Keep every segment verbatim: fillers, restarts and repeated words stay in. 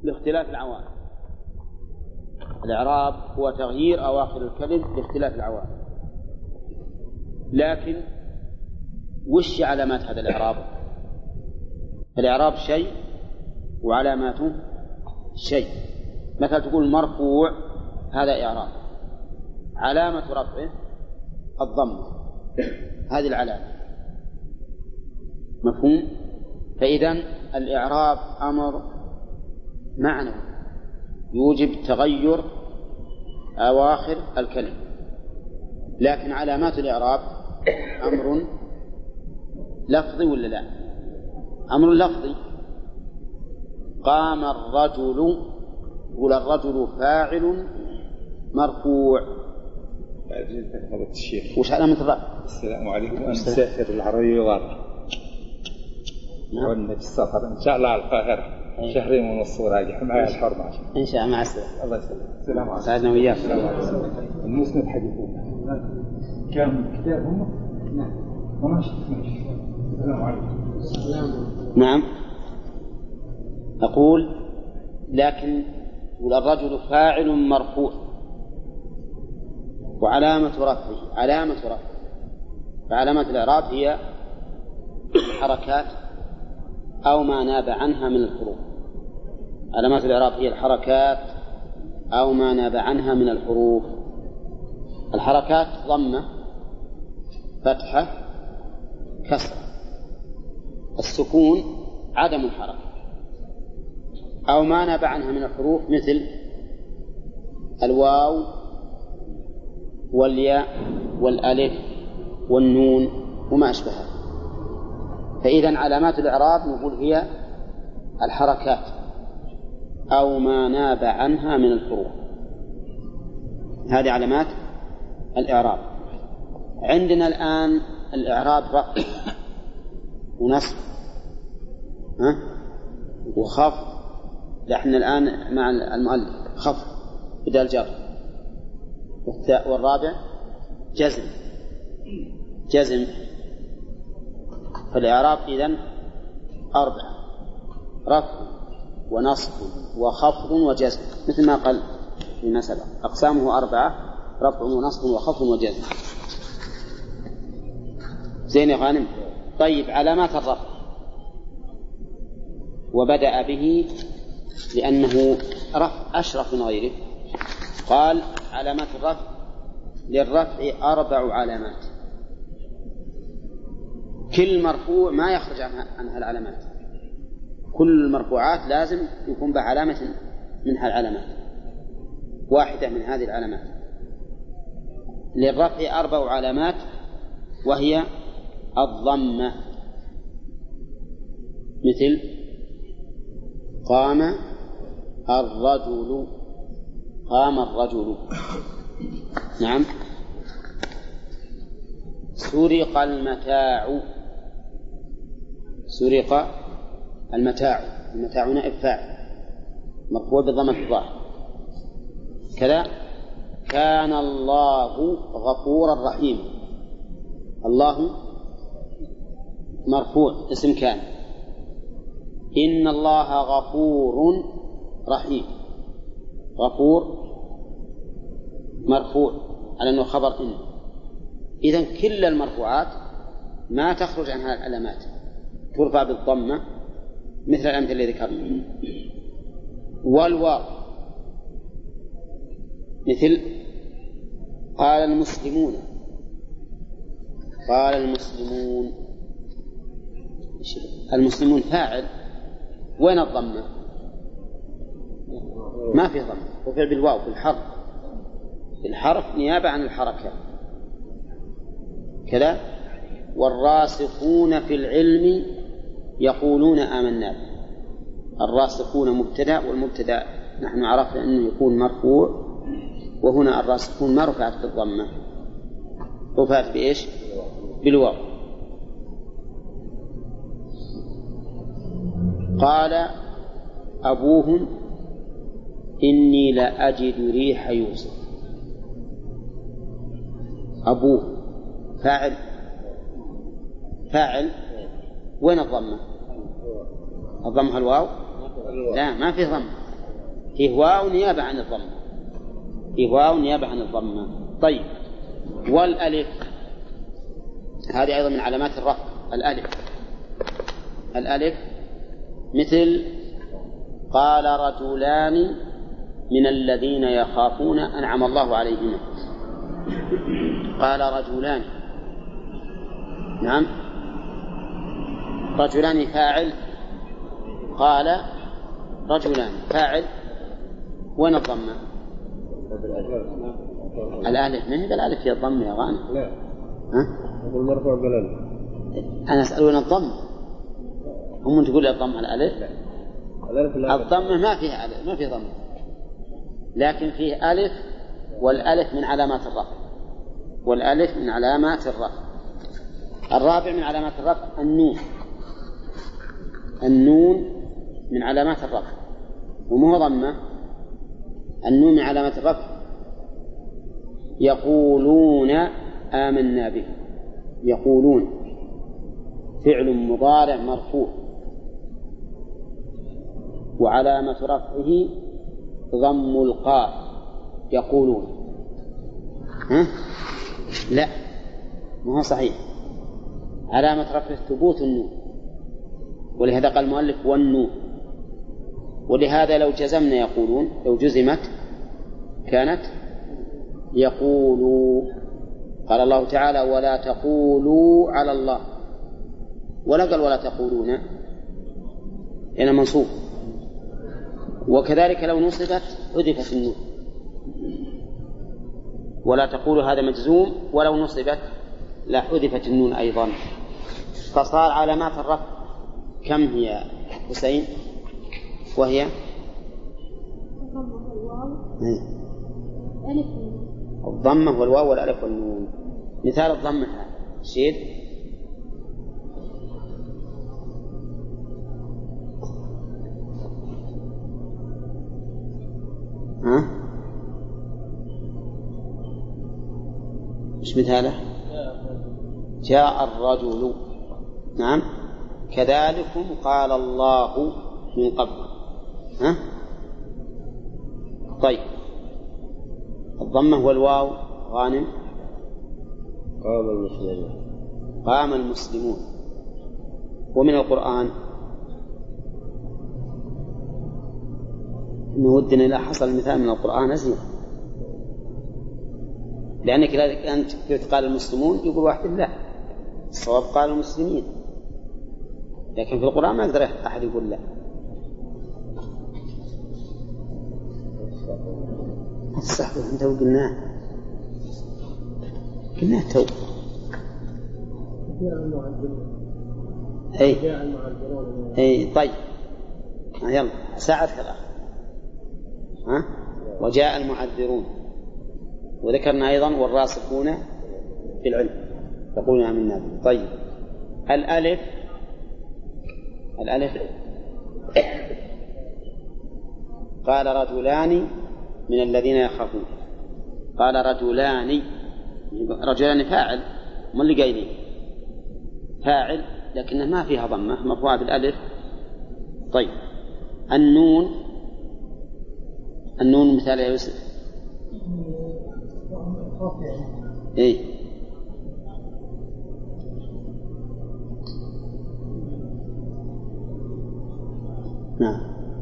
لاختلاف العوامل. الإعراب هو تغيير أواخر الكلم لاختلاف العوامل. لكن وش علامات هذا الإعراب؟ الإعراب شيء وعلاماته شيء. مثلا تقول مرفوع، هذا إعراب، علامة رفعه الضم، هذه العلامة. مفهوم؟ فإذن الإعراب أمر معنوي يوجب تغير أواخر الكلم، لكن علامات الإعراب أمر لفظي ولا لا؟ أمر لفظي. قام الرجل، يقول الرجل فاعل مرفوع. وش علامة الرفع؟ السلام عليكم. أنا مسافر العربية وغادر وأنا في السفر إن شاء الله على القاهرة شهرين ونص وراجع معي الحرمة إن شاء الله. مع السلامة. الله يسلمك. السلام عليكم. سعدنا وياك. المسند حديثون كان كتابهم نعم وما شفناش. السلام عليكم. نعم. أقول لكن الرجل فاعل مرفوع وعلامة رفعه علامة رفعه فعلامة الإعراب هي الحركات أو ما ناب عنها من الحروف. علامات الإعراب هي الحركات أو ما ناب عنها من الحروف. الحركات ضمة، فتحة، كسرة. السكون عدم الحركة. أو ما ناب عنها من الحروف مثل الواو والياء والألف والنون وما أشبهها. فإذا علامات الإعراب نقول هي الحركات أو ما ناب عنها من الحروف. هذه علامات الإعراب. عندنا الآن الإعراب رفع ونصب ها وخفض. نحن الآن مع المؤلف خفض بدال جر، والرابع جزم جزم. فالإعراب إذن أربعة: رفع ونصب وخفض وجزم، مثل ما قال فيما سبق. أقسامه أربعة: رفع ونصب وخفض وجزم. زين يا غانم. طيب، علامات الرفع، وبدأ به لأنه رفع أشرف من غيره. قال: علامات الرفع: للرفع أربع علامات، كل مرفوع ما يخرج عنها العلامات. كل المرفوعات لازم يكون بها علامة منها العلامات، واحدة من هذه العلامات. للرفع أربع علامات، وهي الضمة، مثل قام الرجل، قام الرجل. نعم. سرق المتاع، سرق المتاع. المتاع نائب فاعل مرفوع بضمة الظاهر. كذا كان الله غفورا رحيما. الله مرفوع اسم كان. إن الله غفور رحيم. غفور مرفوع على أنه خبر إن. إذن كل المرفوعات ما تخرج عنها العلامات، ترفع بالضمة مثل الأمثلة الذي ذكرنا. والواو مثل قال المسلمون. قال المسلمون. المسلمون فاعل، وين الضمة؟ ما في ضمة، وفعل بالواو في الحرف. الحرف نيابة عن الحركة. كذا والراسخون في العلم يقولون آمنا. الراسخون مبتدأ، والمبتدأ نحن عرفنا أنه يكون مرفوع، وهنا الراسخون ما رفعت بالضمة، رفعت بإيش؟ بالواو. قال أبوهم إني لأجد ريح يوسف. أبوه فاعل، فاعل، وين الضمة؟ الضمة الواو؟ لا، ما في ضمة. فيه واو نيابة عن الضمة، فيه واو نيابة عن الضمة. طيب، والألف هذه أيضا من علامات الرفع. الألف الألف مثل قال رجلان من الذين يخافون أنعم الله عليهم. قال رجلان، نعم، رجلان فاعل، قال رجلان فاعل، وين الضمة؟ الألف ما هي بالألف، هي الضمة يا غانم. لا، ها؟ المرفوع بالألف. أنا أسأل وين الضمة؟ هم تقول الضمة الألف؟ لا. الضمة ما فيها ألف، ما فيها ضمة، لكن فيه ألف، والألف من علامات الرفع، والألف من علامات الرفع. الرابع من علامات الرفع النون. النون من علامات الرفع وما هو ضمة. النون من علامات الرفع. يقولون آمنا به. يقولون فعل مضارع مرفوع وعلامة رفعه ضم القاف. يقولون، ها؟ لا، ما هو صحيح، علامة رفعه ثبوت النون، ولهذا قال المؤلف والنون. ولهذا لو جزمنا يقولون، لو جزمت كانت يقولوا. قال الله تعالى ولا تقولوا على الله، ولا قال ولا تقولون، لأنه منصوب. وكذلك لو نصبت حذفت النون. ولا تقولوا هذا مجزوم، ولو نصبت لا حذفت النون أيضا. فصار علامات الرفع كم هي حسين؟ وهي الضمة والواو والألف والنون. مثال الضمة شيد. ها؟ إيش مثاله؟ جاء الرجل. نعم، كذلكم قال الله من قبل. ها؟ طيب، الضمة والواو غانم. قام المسلمون. قام المسلمون. ومن القرآن إنه ودنا إذا حصل المثال من القرآن أزين، لأنك إذا أنت قال المسلمون يقول واحد لا، الصواب قال المسلمين، لكن في القرآن ما يقدر أحد يقول لا. الصحبة أنت وقلناه قلناه تو. أي أي طيب، يلا ساعدك الأخ. ها؟ وجاء المعذرون. وذكرنا أيضا والراسخون في العلم يقولون آمنا به. طيب، الألف الألف قال رجلان من الذين يخافون. قال رجلان، رجلان فاعل، ما اللي قايلين فاعل، لكنه ما فيها ضمة، مرفوعة بالألف. طيب، النون. النون مثال يا يوسف. إيه؟ نعم،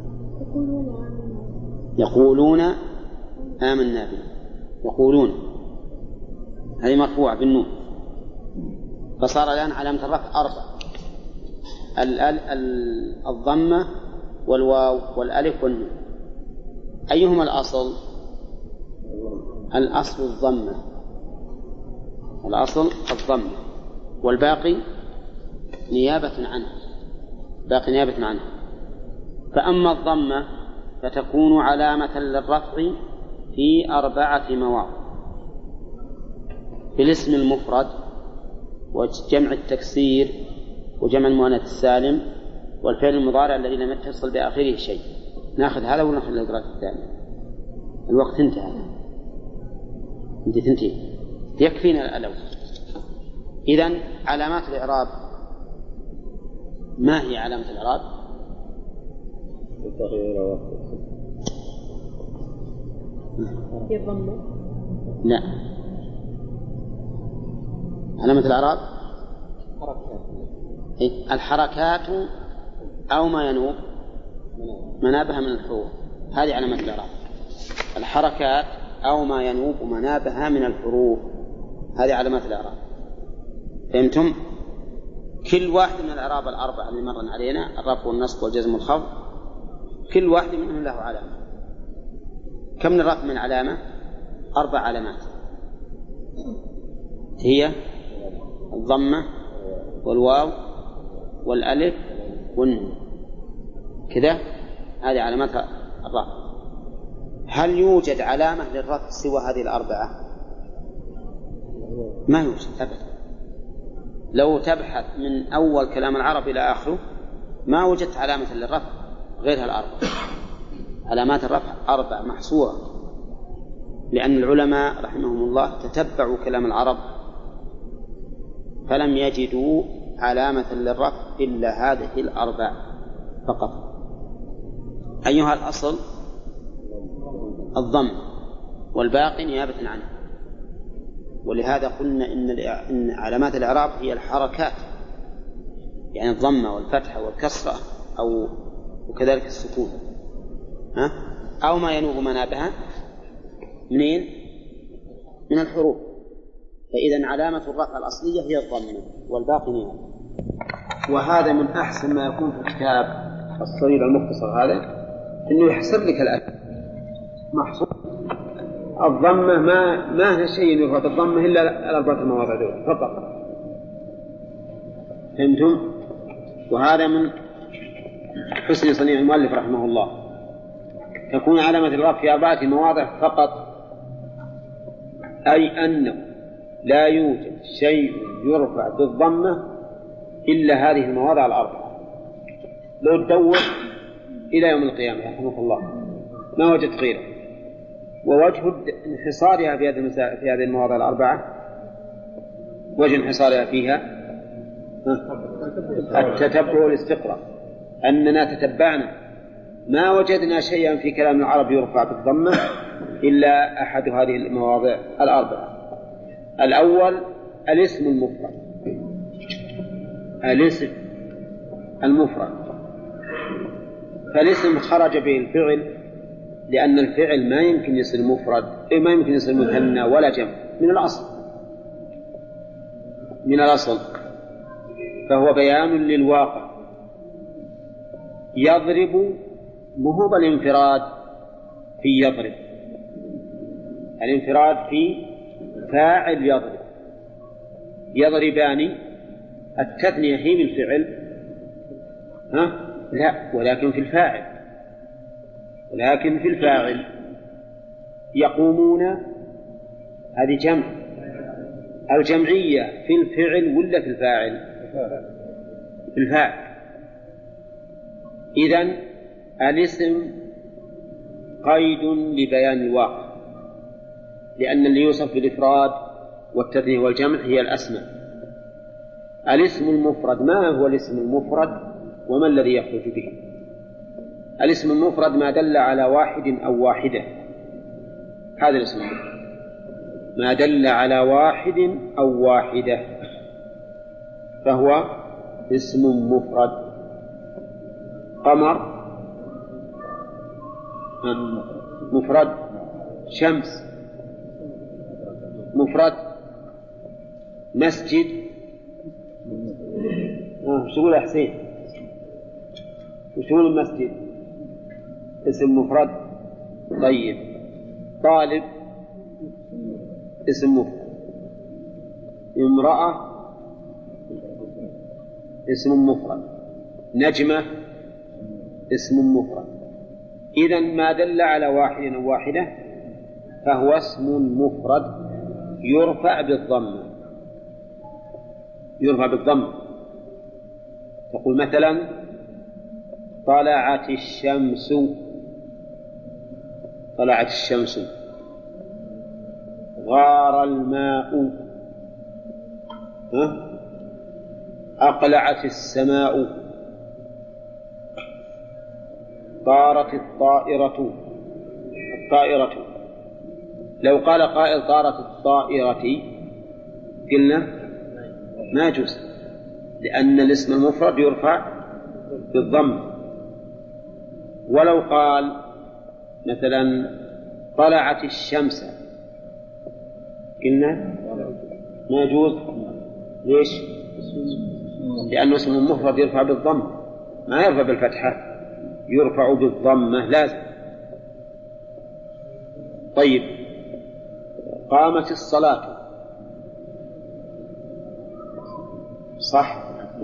يقولون آمنا به. يقولون هذه مرفوعة بالنون، فصار الآن علامة الرفع أربع: الضمة والواو والألف والنون. أيهما الأصل؟ الأصل الضمة، الأصل الضمة، والباقي نيابة عنه، باقي نيابة عنه. فأما الضمة فتكون علامة للرفع في أربعة مواضع: في الاسم المفرد، وجمع التكسير، وجمع المؤنث السالم، والفعل المضارع الذي لم يتصل بآخره شيء. ناخذ هذا وناخذ الإقراء الثاني. الوقت انتهى، انت تنتهي، يكفينا الأول. إذن علامات الإعراب، ما هي علامة الإعراب؟ هي الضمة؟ لا. علامة الإعراب الحركات أو ما ينوب منابها من الحروف، هذه علامة الإعراب. الحركات أو ما ينوب منابها من الحروف، هذه علامات الإعراب. فهمتم؟ كل واحد من الإعراب الأربعة اللي مرن علينا، الرفع والنصب والجزم والخفض، كل واحد منهم له علامة. كم من الرفع من علامة؟ أربع علامات، هي الضمة والواو والألف والنون، كذا هذه علامات الرفع. هل يوجد علامة للرفع سوى هذه الأربعة؟ ما يوجد أبدا. لو تبحث من أول كلام العرب إلى آخره ما وجدت علامة للرفع غيرها الأربع. علامات الرفع أربع محصورة، لأن العلماء رحمهم الله تتبعوا كلام العرب فلم يجدوا علامة للرفع إلا هذه الأربع فقط. أيها الأصل الضم، والباقي نيابة عنه. ولهذا قلنا إن علامات الإعراب هي الحركات، يعني الضمة والفتحة والكسرة أو وكذلك السكون، ها؟ أو ما ينوب منابها منين؟ من الحروف. فإذا علامة الرفع الأصلية هي الضمة والباقي نيابة. وهذا من أحسن ما يكون في الكتاب الصغير المختصر هذا، إنه يحسب لك الألف محصور. الضمة ما ما هي شيء يرفع بالضمة إلا الأربعة المواضع دول فقط. فهمتم؟ وهذا من حسن صنيع المؤلف رحمه الله، تكون علامة الرفع في أربعة مواضع فقط، أي أنه لا يوجد شيء يرفع بالضمة إلا هذه المواضع الأربعة. لو تدور إلى يوم القيامة رحمه الله ما وجدت غيره. ووجه انحصارها في هذه في هذه المواضع الأربعة، وجه انحصارها فيها التتبع والاستقراء، أننا تتبعنا ما وجدنا شيئا في كلام العرب يرفع بالضمة إلا أحد هذه المواضع الأربعة. الأول الاسم المفرد، الاسم المفرد، فالاسم خرج به الفعل، لأن الفعل ما يمكن يصير مفرد، ما يمكن يصير مثنى ولا جمع من الأصل من الأصل فهو بيان للواقع. يضرب مهوب الانفراد في يضرب، الانفراد في فاعل يضرب، يضربان التثنية هي بالفعل، ها؟ لا، ولكن في الفاعل، ولكن في الفاعل. يقومون هذه جمع، الجمعية في الفعل ولا في الفاعل؟ في الفاعل. إذن الاسم قيد لبيان الواقع، لأن اللي يوصف بالإفراد والتثنية والجمع هي الأسماء. الاسم المفرد، ما هو الاسم المفرد وما الذي يخرج به؟ الاسم المفرد ما دل على واحد أو واحدة، هذا الاسم المفرد، ما دل على واحد أو واحدة فهو اسم مفرد. قمر مفرد، شمس مفرد، مسجد وش تقول يا حسين؟ وش تقول المسجد؟ اسم مفرد. طيب، طالب اسم مفرد، امرأة اسم مفرد، نجمة اسم مفرد. إذن ما دل على واحد أو واحدة فهو اسم مفرد يرفع بالضم، يرفع بالضم. تقول مثلا طلعت الشمس، طلعت الشمس. غار الماء، ها؟ أقلعت السماء. طارت الطائرة، الطائرة. لو قال قائل طارت الطائرة قلنا ما يجوز، لأن الاسم المفرد يرفع بالضم. ولو قال مثلا طلعت الشمس قلنا ما يجوز. ليش؟ لأنه اسم مفرد يرفع بالضم، ما يرفع بالفتحة، يرفع بالضمة لازم. طيب قامت الصلاة صح،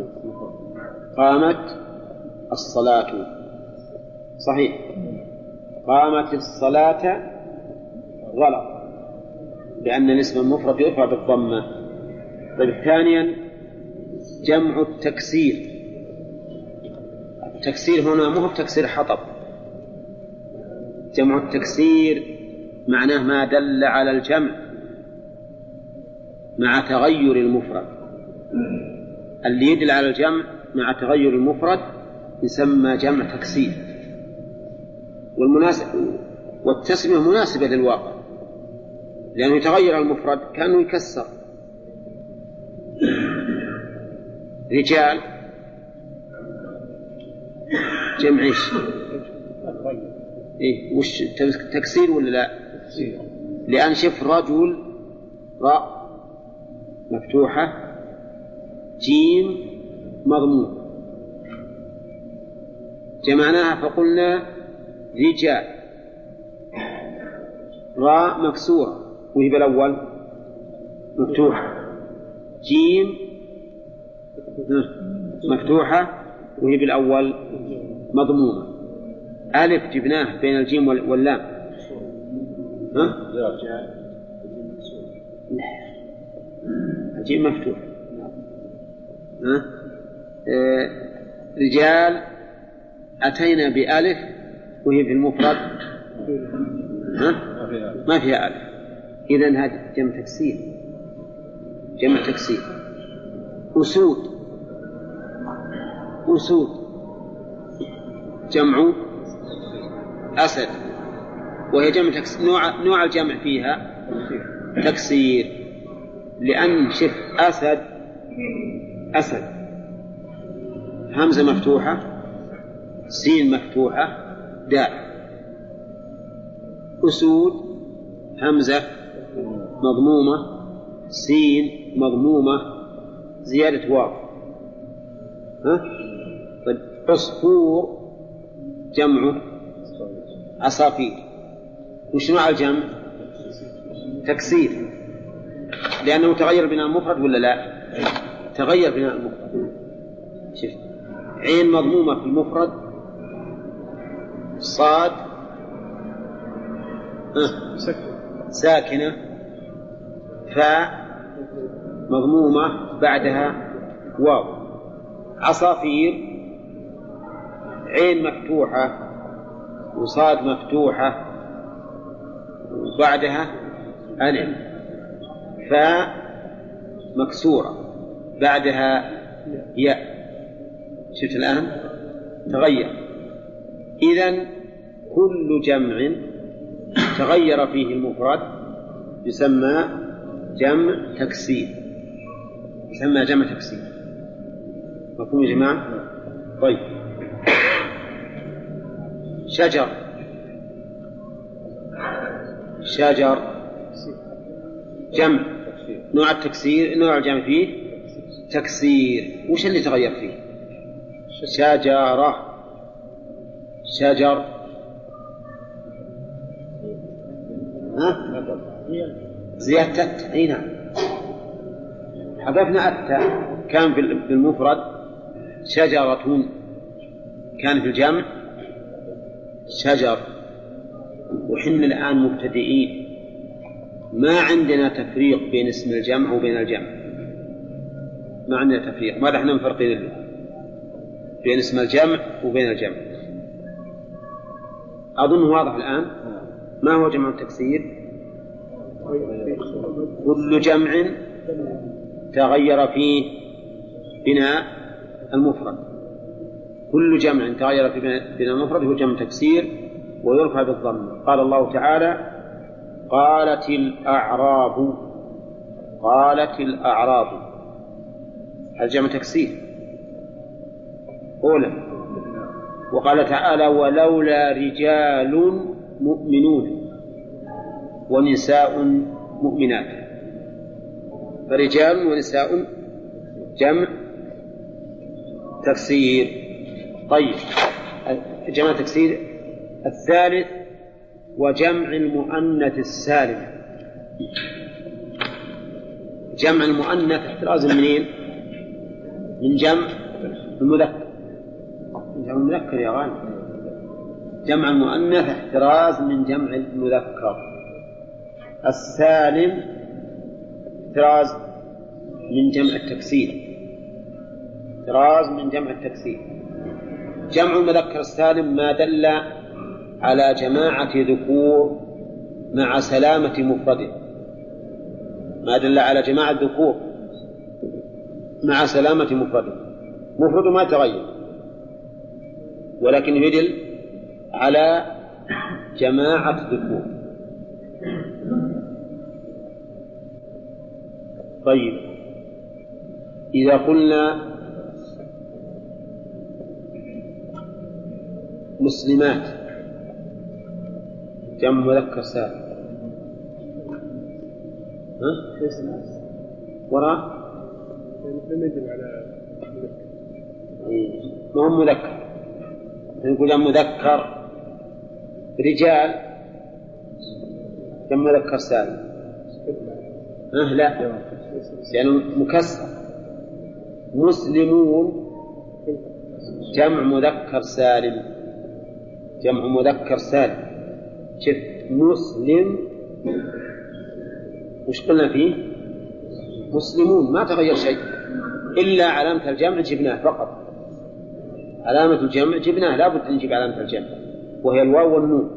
قامت الصلاة صحيح، قامت الصلاة غلط، لأن الاسم المفرد يرفع بالضمة. طيب ثانيا جمع التكسير. التكسير هنا مو تكسير حطب، جمع التكسير معناه ما دل على الجمع مع تغير المفرد. اللي يدل على الجمع مع تغير المفرد يسمى جمع تكسير، والمناسب والتسمية مناسبة للواقع، لأنه يتغير المفرد كأنه يكسر. رجال جمع ايش؟ إيه وش تكسير ولا لا؟ لأن شف رجل راء مفتوحة جيم مضموم، جمعناها فقلنا رجال، راء مكسورة وهي بالأول مفتوحة، جيم مفتوحة وهي بالأول مضمومة، ألف جبناه بين الجيم واللام. ها؟ الجيم مفتوح. ها؟ آه رجال أتينا بألف وهي في المفرد ها؟ ما فيها ألف، إذن هذا جمع تكسير، جمع تكسير. أسود، أسود جمع أسد، وهي جمع تكسير. نوع, نوع الجمع فيها تكسير، لأن شف أسد أسد همزة مفتوحة سين مفتوحة دال، أسود همزة مضمومة سين مضمومة زيادة واو. ها؟ طيب عصفور جمع عصافير، وش نوع الجمع؟ تكسير، لأنه تغير بناء المفرد ولا لا؟ تغير بناء المفرد. شوف عين مضمومة في المفرد صاد ساكنة، فاء مضمومة بعدها واو. عصافير عين مفتوحة وصاد مفتوحة وبعدها ألف، فاء مكسورة بعدها ياء. شفت الآن تغير. إذن كل جمع تغير فيه المفرد يسمى جمع تكسير، يسمى جمع تكسير. مفهوم يا جماعة؟ طيب شجر، شجر جمع، نوع التكسير نوع الجمع فيه تكسير. وش اللي تغير فيه؟ شجرة شجر ها؟ زيادة التاء. أي نعم، حذفنا التاء، كان في المفرد شجرة، كان في الجمع شجر. وحنا الآن مبتدئين، ما عندنا تفريق بين اسم الجمع وبين الجمع، ما عندنا تفريق، ماذا احنا مفرقين له بين اسم الجمع وبين الجمع؟ أظن واضح الآن. ما هو جمع التكسير؟ كل جمع تغير فيه بناء المفرد، كل جمع تغير في بناء المفرد هو جمع تكسير ويرفع بالضم. قال الله تعالى قالت الأعراب. قالت الأعراب هل جمع تكسير؟ أولا. وقال تعالى ولولا رجال مؤمنون ونساء مؤمنات، فرجال ونساء جمع تكسير. طيب جمع تكسير. الثالث وجمع المؤنث السالم. جمع المؤنث احتراز منين؟ من جمع المذكر. جمع المذكر يا غالي. جمع المؤنث احتراز من جمع المذكر. السالم احتراز من جمع التكسير. احتراز من جمع التكسير. جمع المذكر السالم ما دل على جماعة ذكور مع سلامة مفرده. ما دل على جماعة ذكور مع سلامة مفرده. مفرده ما تغير، ولكن يدل على جماعة ذكور. طيب إذا قلنا مسلمات جمع مذكر سالم، ها؟ وراء لم يدل على ما هو مذكر. نقول جمع مذكر رجال جمع مذكر سالم. أه لا، يعني مكسر. مسلمون جمع مذكر سالم. جمع مذكر سالم. شف مسلم وش قلنا فيه؟ مسلمون ما تغير شيء إلا علامة الجمع جبناه فقط. علامة الجمع جبناه، لا بد أن نجيب علامة الجمع وهي الواو والنون.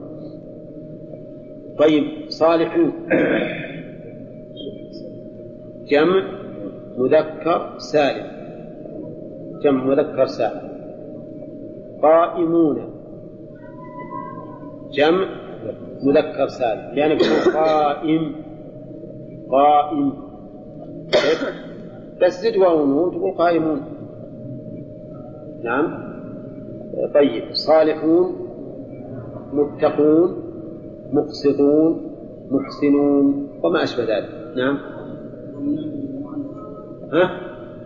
طيب صالحون جمع مذكر سالم. جمع مذكر سالم. قائمون جمع مذكر سالم، يعني قائم قائم بس زد واو ونون تقول قائمون. نعم. طيب صالحون متقون مقسطون محسنون وما أشبه ذلك. نعم. ها؟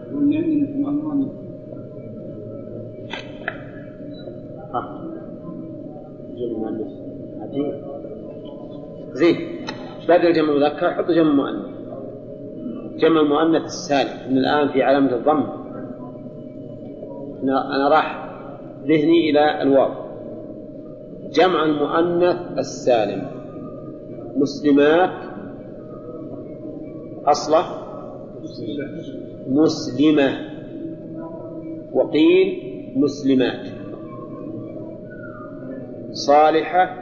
زين بدل جمع مذكر حط جمع مؤنث. جمع المؤنث السالم من الآن في علامة الضم. أنا راح ذهني إلى الواو. جمع المؤنث السالم مسلمات أصله مسلمة، وقيل مسلمات. صالحة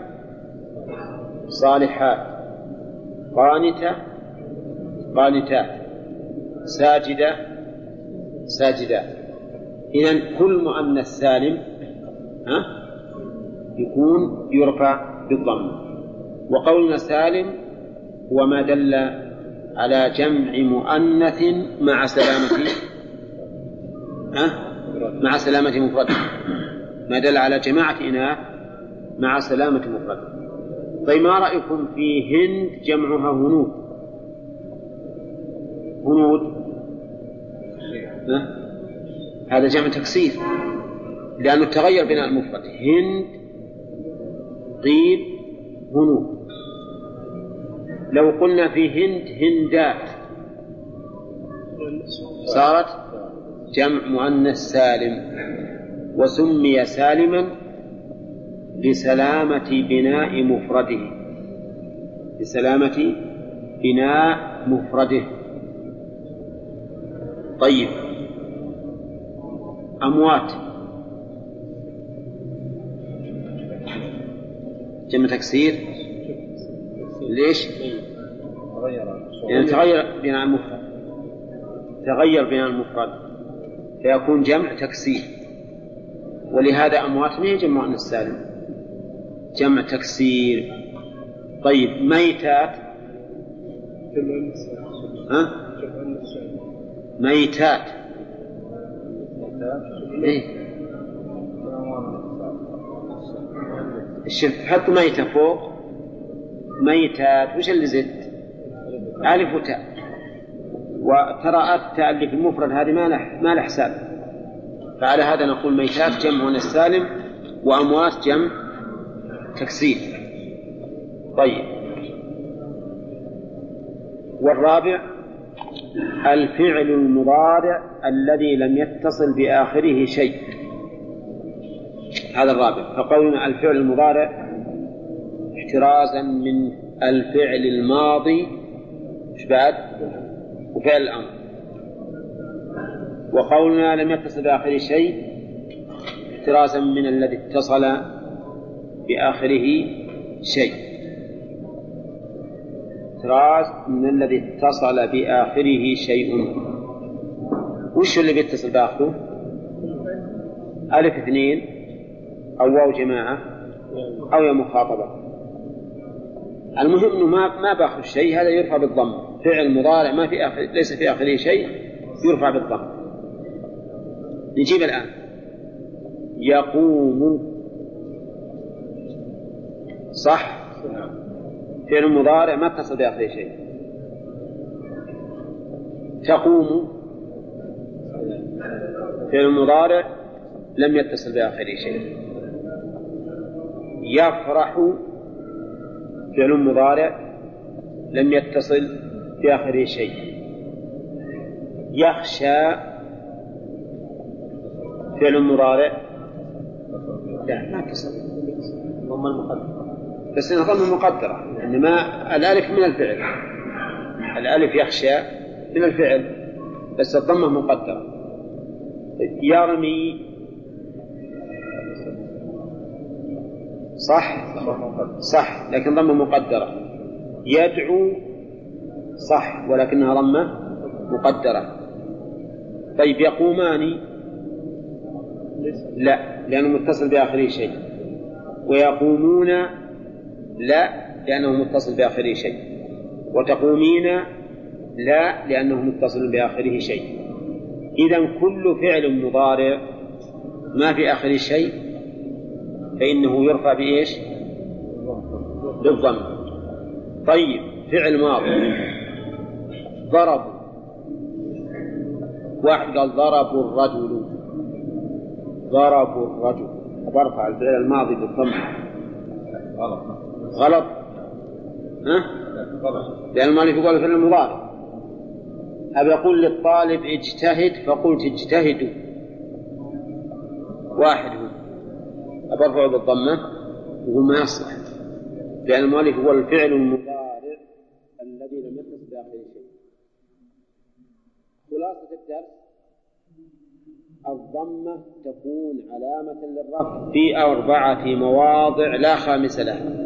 صالحات. قانتة قانتات. ساجدة ساجدات. إذن كل مؤنث سالم ها يكون يرفع بالضم. وقولنا سالم هو ما دل على جمع مؤنث مع سلامة ها مع سلامة مفرده. ما دل على جماعة إناث مع سلامة مفرده. طيب ما رأيكم في هند جمعها هنود؟ هنود ها؟ هذا جمع تكسير لأنه تغير بناء المفرد. هند طيب هنود. لو قلنا في هند هندات صارت جمع مؤنث سالم، وسمي سالما لسلامة بناء مفرده. لسلامة بناء مفرده. طيب أموات جمع تكسير. ليش؟ يعني تغير بناء المفرد. تغير بناء المفرد فيكون جمع تكسير. ولهذا أموات ما هي جمع مؤنث سالم، جمع تكسير. طيب ميتات ها؟ ميتات إيه؟ الشف حط ميتة فوق ميتات وش اللي زدت؟ ألف وتاء. وترى التاء اللي في المفرد هذه ما له ما له حساب، فعلى هذا نقول ميتات جمع السالم وأموات جمع تكسير. طيب والرابع الفعل المضارع الذي لم يتصل بآخره شيء، هذا الرابع. فقولنا الفعل المضارع احترازا من الفعل الماضي ايش بعد وفعل الأمر. وقولنا لم يتصل بآخره شيء احترازا من الذي اتصل بآخره شيء، احتراز من الذي اتصل بآخره شيء. وش اللي بيتصل بآخره؟ ألف اثنين أو واو جماعة أو يا مخاطبة. المهم إنه ما ما بآخر شيء، هذا يرفع بالضم. فعل مضارع ما في آخر ليس في آخره شيء يرفع بالضم. نجيب الآن يقوم صح، فعل مضارع ما اتصل بآخره شيء. تقوم فعل مضارع لم يتصل بآخره شيء. يفرح فعل مضارع لم يتصل بآخره شيء. يخشى فعل مضارع لا ما اتصل ضم المقدرة، بس إنها ضم مقدرة، يعني ما الألف من الفعل، الألف يخشى من الفعل بس الضمة مقدرة. يرمي صح صح لكن ضمة مقدرة. يدعو صح ولكنها ضمة مقدرة. طيب يقومان لا لأنه متصل بآخره شيء. ويقومون لا لأنه متصل بآخره شيء. وتقومين لا لأنه متصل بآخره شيء. إذن كل فعل مضارع ما في آخره شيء فإنه يرفع بإيش؟ بالضم. طيب فعل ماضي ضرب، واحد قال ضرب الرجل، ضرب الرجل برفع الفعل الماضي بالضم. غلط غلط ها؟ لأن المؤلف يقول الفعل المضارع. أبي أقول للطالب اجتهد فقلت اجتهدوا، واحد هو أبرفع بالضمة وهو ما يصلح، لأن المؤلف هو الفعل المضارع الذي لم يتصل بآخره شيء. خلاصة الدرس الضمة تكون علامة للرفع في أربعة مواضع لا خامس لها،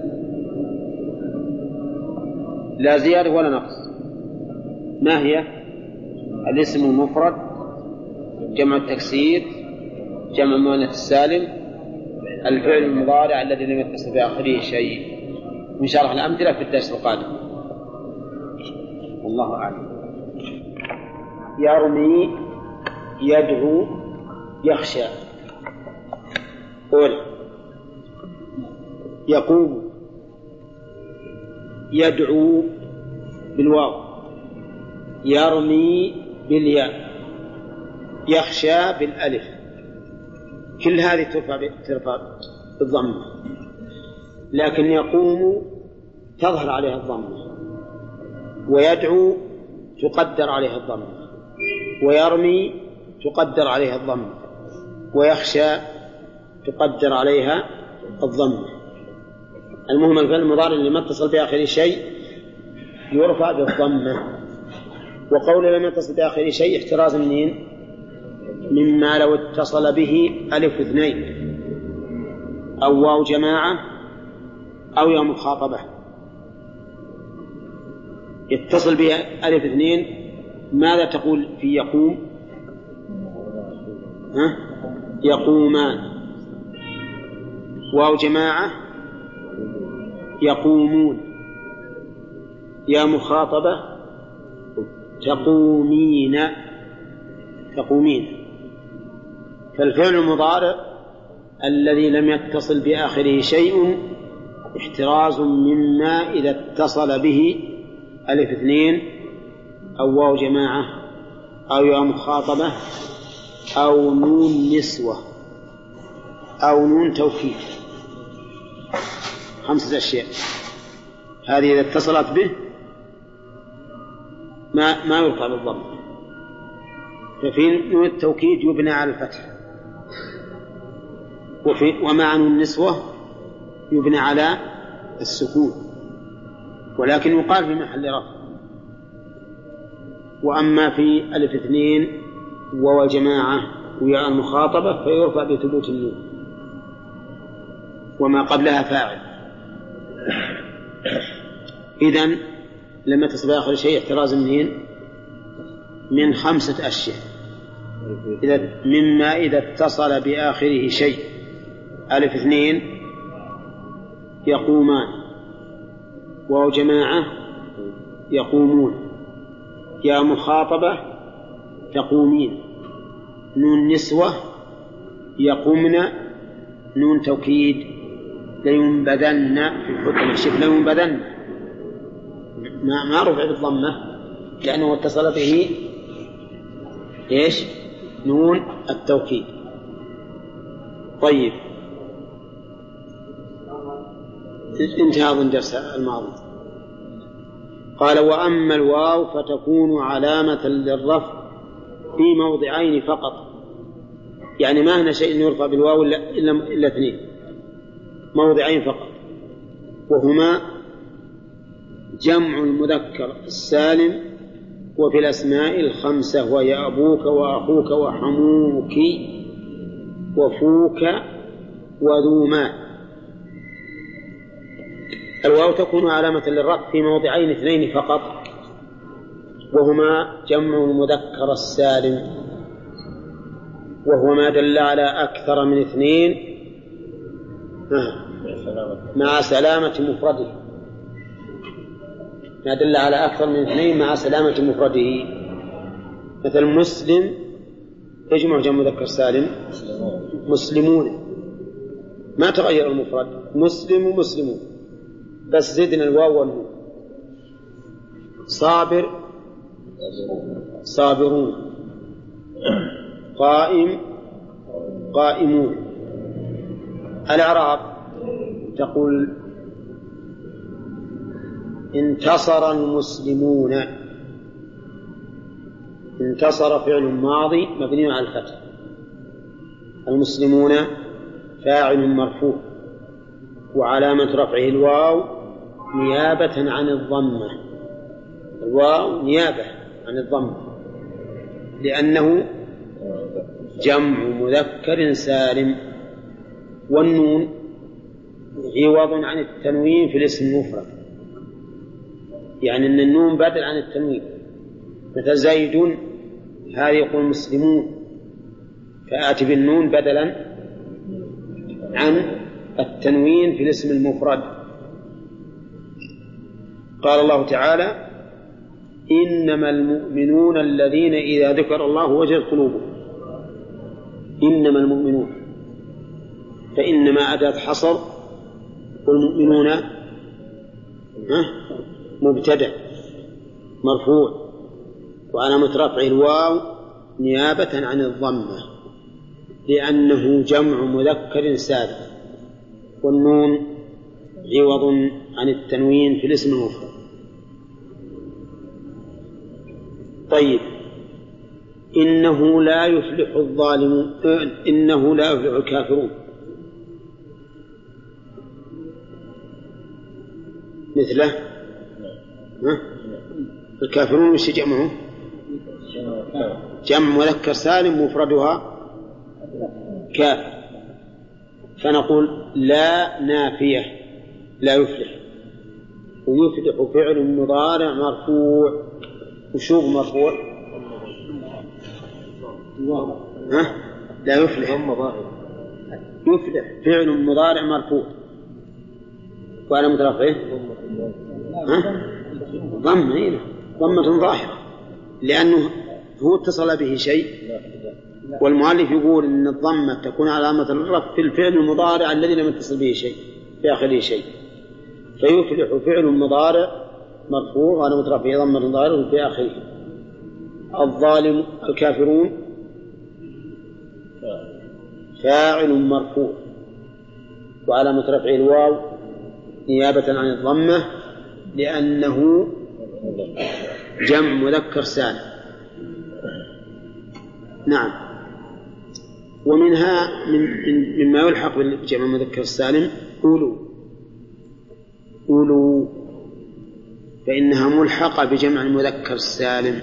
لا زيادة ولا نقص. ما هي؟ الاسم المفرد، جمع التكسير، جمع المؤنث السالم، الفعل المضارع الذي لم يتصل بآخره شيء. ونشرح الأمثلة في الدرس القادم. والله أعلم. يرمي، يدعو، يخشى. قول يقوم، يدعو بالواو، يرمي بالياء، يخشى بالألف. كل هذه ترفع ترفع بالضمة، لكن يقوم تظهر عليها الضمة، ويدعو تقدر عليها الضمة، ويرمي تقدر عليها الضمة، ويخشى تقدر عليها الضمة. المهم الفعل المضارع اللي ما اتصل بآخر شيء يرفع بالضمة. وقول لم يتصل بآخر شيء احتراز منين؟ مما لو اتصل به ألف اثنين أو واو جماعة أو يا مخاطبة. يتصل به ألف اثنين ماذا تقول في يقوم؟ ها؟ يقومان. واو جماعة يقومون. يا مخاطبة تقومين تقومين. فالفعل المضارع الذي لم يتصل بآخره شيء احتراز مما إذا اتصل به ألف اثنين أو واو جماعة أو يا مخاطبة أو نون نسوة أو نون توكيد. خمسة أشياء هذه إذا اتصلت به ما ما يرفع بالضم. ففي نون التوكيد يبنى على الفتح، وفي ومع نون النسوة يبنى على السكون، ولكن يقال في محل رفع. وأما في ألف اثنين وواو جماعة وياء المخاطبة فيرفع بثبوت النون وما قبلها فاعل. إذن لما تصل آخر شيء احتراز منين؟ من خمسة أشياء. إذا مما إذا اتصل بآخره شيء. ألف اثنين يقومان، واو جماعة يقومون، يا مخاطبة تقومين، نون نسوة يقومن، نون توكيد لينبذن في الحكم. شوف لينبذن ما ما رفع بالضمة لأنه اتصل به إيش؟ نون التوكيد. طيب انتهى من درس الماضي. قال وأما الواو فتكون علامة للرفع في موضعين فقط، يعني ما هنا شيء يرفع بالواو إلا, إلا, إلا اثنين، موضعين فقط، وهما جمع المذكر السالم وفي الأسماء الخمسة وهي أبوك وأخوك وحموك وفوك وذو ما. الواو تكون علامة للرفع في موضعين اثنين فقط، وهما جمع المذكر السالم وهو ما دل على أكثر من اثنين مع سلامة مفرده، ما دل على أكثر من اثنين مع سلامة مفرده. مثل مسلم يجمع جمع مذكر سالم مسلمون، ما تغير المفرد، مسلم ومسلمون بس زدنا الواو والنون. صابر صابرون، قائم قائمون. الأعراب تقول انتصر المسلمون، انتصر فعل ماضي مبني على الفتح، المسلمون فاعل مرفوع وعلامة رفعه الواو نيابة عن الضمة، الواو نيابة عن الضمة لأنه جمع مذكر سالم، والنون عوض عن التنوين في الاسم المفرد، يعني أن النون بدل عن التنوين. مثل زيد هذا يقول مسلمون فآتي بالنون بدلا عن التنوين في الاسم المفرد. قال الله تعالى إنما المؤمنون الذين إذا ذكر الله وجلت قلوبهم، إنما المؤمنون، فإنما أداة حصر، والمؤمنون مبتدأ مرفوع وعلامة رفعه الواو نيابة عن الضمة لأنه جمع مذكر سالم، والنون عوض عن التنوين في الاسم المفرد. طيب إنه لا يفلح الظالمون، إنه لا يفلح الكافرون. مثله ها؟ الكافرون وش جمعه؟ جمع مذكر سالم مفردها كافر، فنقول لا نافية لا يفلح، ويفلح فعل مضارع مرفوع. وشوف مرفوع ها؟ لا يفلح يفلح فعل مضارع مرفوع وعلى مترفعه ها؟ ضمة هنا ضمة ظاهرة لأنه هو اتصل به شيء، والمؤلف يقول إن الضمة تكون علامة الرفع في الفعل المضارع الذي لم يتصل به شيء في آخره شيء، فيفلح فعل مضارع مرفوع وعلامة رفعه ضمة ظاهرة في آخره. الظالم الكافرون فاعل مرفوع وعلامة رفعه الواو نيابة عن الضمة لأنه جمع مذكر سالم. نعم. ومنها من مما يلحق بالجمع المذكر السالم أولو أولو فإنها ملحقة بجمع المذكر السالم.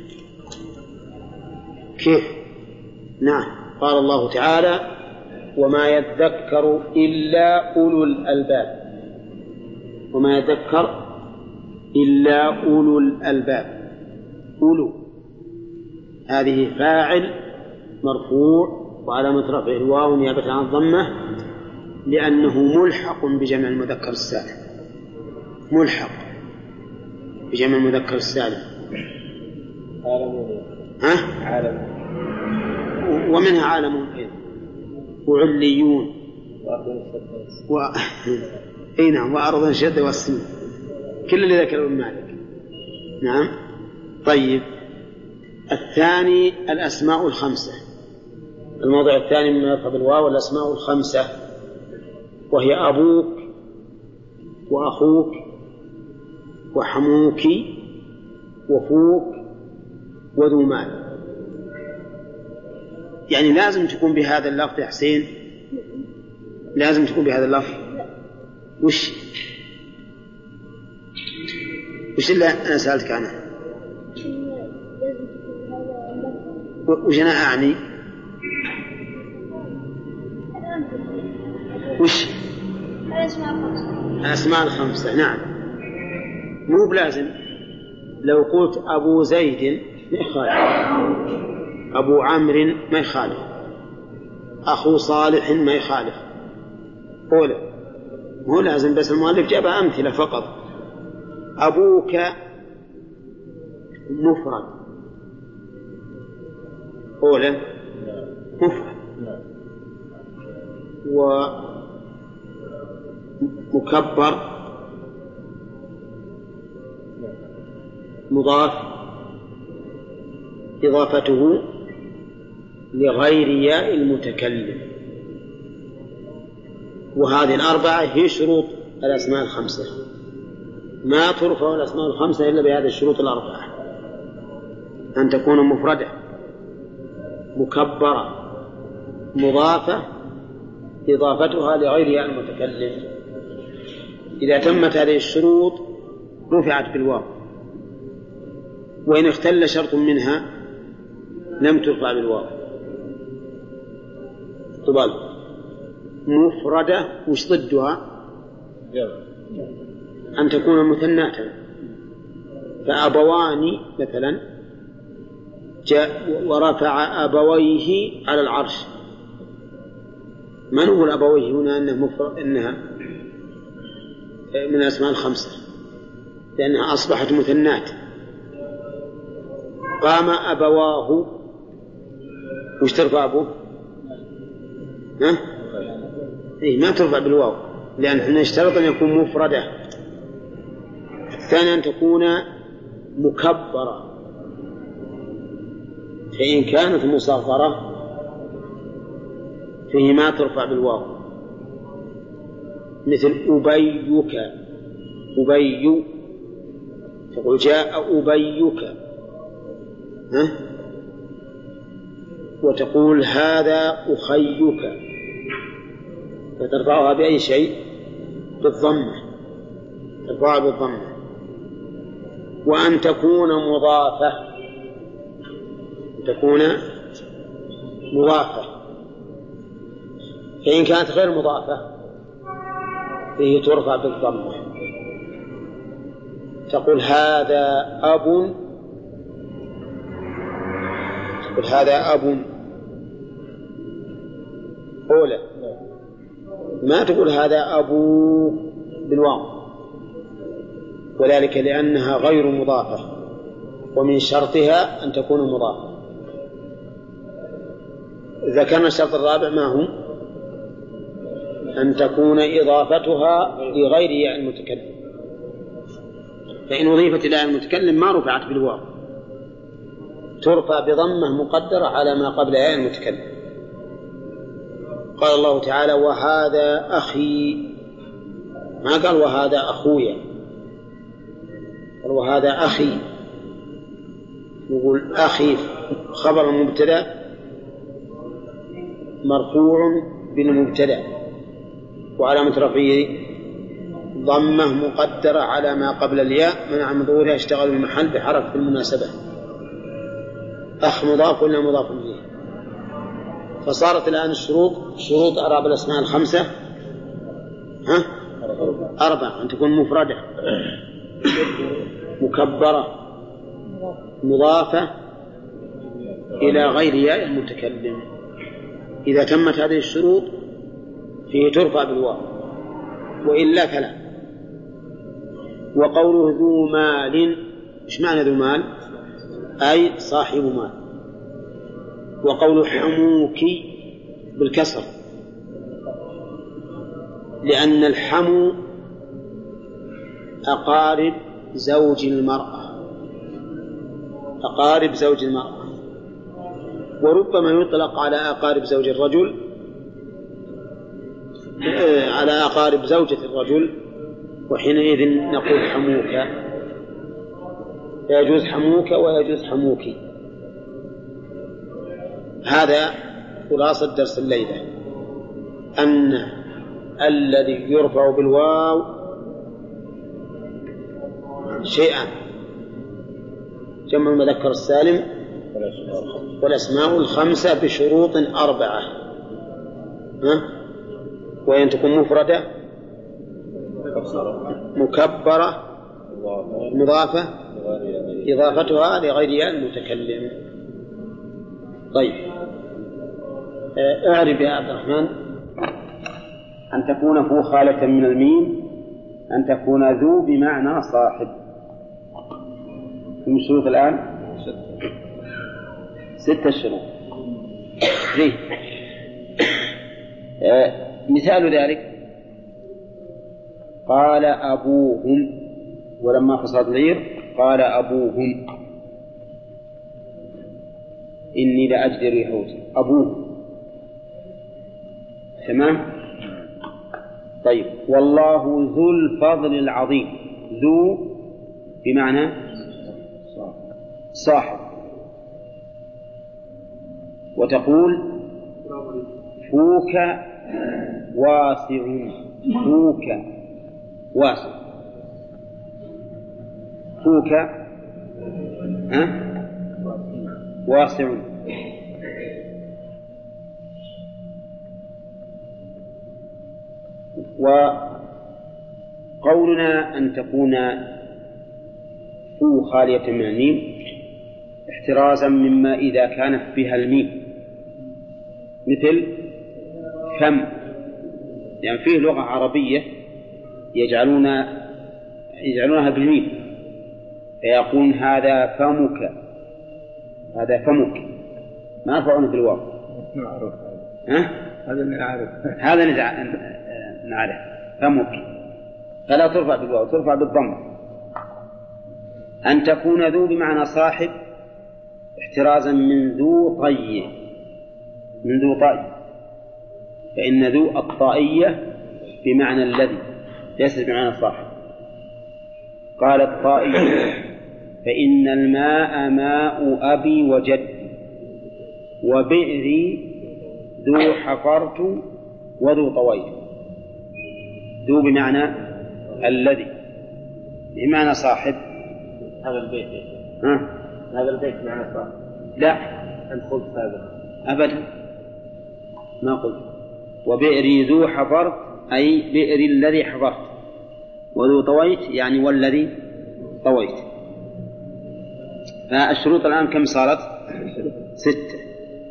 كيف؟ نعم، قال الله تعالى وما يذكر إلا أولو الألباب، وما يذكر إلا أولو الألباب. أولو هذه فاعل مرفوع وعلامة رفعه الواو نيابة عن الضمة لأنه ملحق بجمع المذكر السالم، ملحق بجمع المذكر السالم. عالمون ها؟ عالم ومنها عالمون وعليون و... اي نعم وأرض الشد والسن، كل اللي ذكره ابن مالك. نعم. طيب الثاني الأسماء الخمسة، الموضع الثاني مما يرفع بالواو الأسماء الخمسة، وهي أبوك وأخوك وحموك وفوك وذو مال. يعني لازم تكون بهذا اللفظ يا حسين، لازم تكون بهذا اللفظ. وش وش اللي أنا سألتك عنه؟ وش أنا أعني؟ وش الأسماء الخمسة؟ نعم، مو بلازم. لو قلت أبو زيد ما يخالف، أبو عمرو ما يخالف، أخو صالح ما يخالف، أولا مو لازم، بس المؤلف جاب أمثلة فقط. أبوك مفرد، أولا مفرد ومكبر مضاف إضافته لغير ياء المتكلم. وهذه الأربعة هي شروط الأسماء الخمسة، ما ترفع الأسماء الخمسة إلا بهذه الشروط الأربعة: أن تكون مفردة مكبرة مضافة إضافتها لغير ياء المتكلم. إذا تمت هذه الشروط رفعت بالواو، وإن اختل شرط منها لم ترفع بالواو. طبعا مفردة وش ضدها؟ أن تكون مثناة، فأبوان مثلا جاء ورفع أبويه على العرش، ما نقول أبويه هنا أنه مفرد، إنها من الأسماء الخمسة لأنها أصبحت مثنات. قام أبواه وش ترفع أبوه؟ ها؟ إيه ما ترفع بالواو لأن احنا نشترط أن يكون مفردة. الثاني أن تكون مكبرة، فإن كانت مصغرة فيه ما ترفع بالواو، مثل أبيك، أبي تقول جاء أبيك، ها؟ وتقول هذا أخيك، فترفعها بأي شيء؟ بالضمة، ترفعها بالضمة. وأن تكون مضافة، تكون مضافة، فإن كانت غير مضافة فهي ترفع بالضمة. تقول هذا أب، تقول هذا أب أولى، ما تقول هذا أبو بالواو، وذلك لأنها غير مضافة، ومن شرطها أن تكون مضافة. ذكرنا الشرط الرابع ما هو؟ أن تكون إضافتها لغير ياء المتكلم، فإن أضيفت إلى ياء المتكلم ما رفعت بالواو، ترفع بضمة مقدرة على ما قبل ياء المتكلم. قال الله تعالى وهذا أخي، ما قال وهذا أخويا، قال وهذا أخي. يقول أخي خبر المبتدأ مرفوع بالمبتدأ وعلامة رفعه ضمة مقدرة على ما قبل الياء منع من ظهورها، اشتغل المحل بحرف المناسبة. أخ مضاف ولا مضاف إليه؟ فصارت الآن الشروط شروط أعراب الأسماء الخمسة ها؟ أربعة: أن تكون مفردة مكبرة مضافة إلى غير ياء المتكلم. إذا تمت هذه الشروط فيه ترفع بالواو، وإلا فلا. وقوله ذو مال، إيش معنى ذو مال؟ أي صاحب مال. وقوله حموك بالكسر، لأن الحمو أقارب زوج المرأة، أقارب زوج المرأة، وربما يطلق على أقارب زوج الرجل، على أقارب زوجة الرجل، وحينئذ نقول حموك، يجوز حموك ويجوز حموك. هذا خلاصة درس الليلة، أن الذي يرفع بالواو شيئان: جمع المذكر السالم والأسماء الخمسة بشروط أربعة، ها؟ وأن تكون مفردة مكبرة مضافة إضافتها لغير ياء المتكلم. طيب اعرف يا عبد الرحمن. أن تكون فو خالة من الميم، أن تكون ذو بمعنى صاحب. كم شروط الآن؟ ستة شروط. ذي آه مثال ذلك قال أبوهم، ولما فصلت العير قال أبوهم إني لأجد ريحوت. أبوه تمام. طيب والله ذو الفضل العظيم، ذو بمعنى صاحب. وتقول فوك واسع، فوك واسع، فوك أه؟ واسع. وقولنا أن تكون فو خالية من الميم احترازا مما إذا كانت بها الميم، مثل فم، يعني فيه لغة عربية يجعلون يجعلونها بالميم، فيقولون هذا فمك، هذا فمك، ما يرفعون بالواو. نعرف ها؟ هذا نعرف هذا نعرف فمك، فلا ترفع بالواو، ترفع بالضم. أن تكون ذو بمعنى صاحب احترازا من ذو طي، من ذو طي، فإن ذو الطائية بمعنى الذي ليس بمعنى صاحب. قال الطائية فإن الماء ماء أبي وجدي، وبئري ذو حفرت وذو طويت. ذو بمعنى الذي بمعنى صاحب. هذا البيت ها؟ هذا البيت معنى صاحب. لا أنت قلت هذا أبدا ما قلت. وبئري ذو حفرت أي بئري الذي حفرت، وذو طويت يعني والذي طويت. فالشروط الآن كم صارت؟ ستة.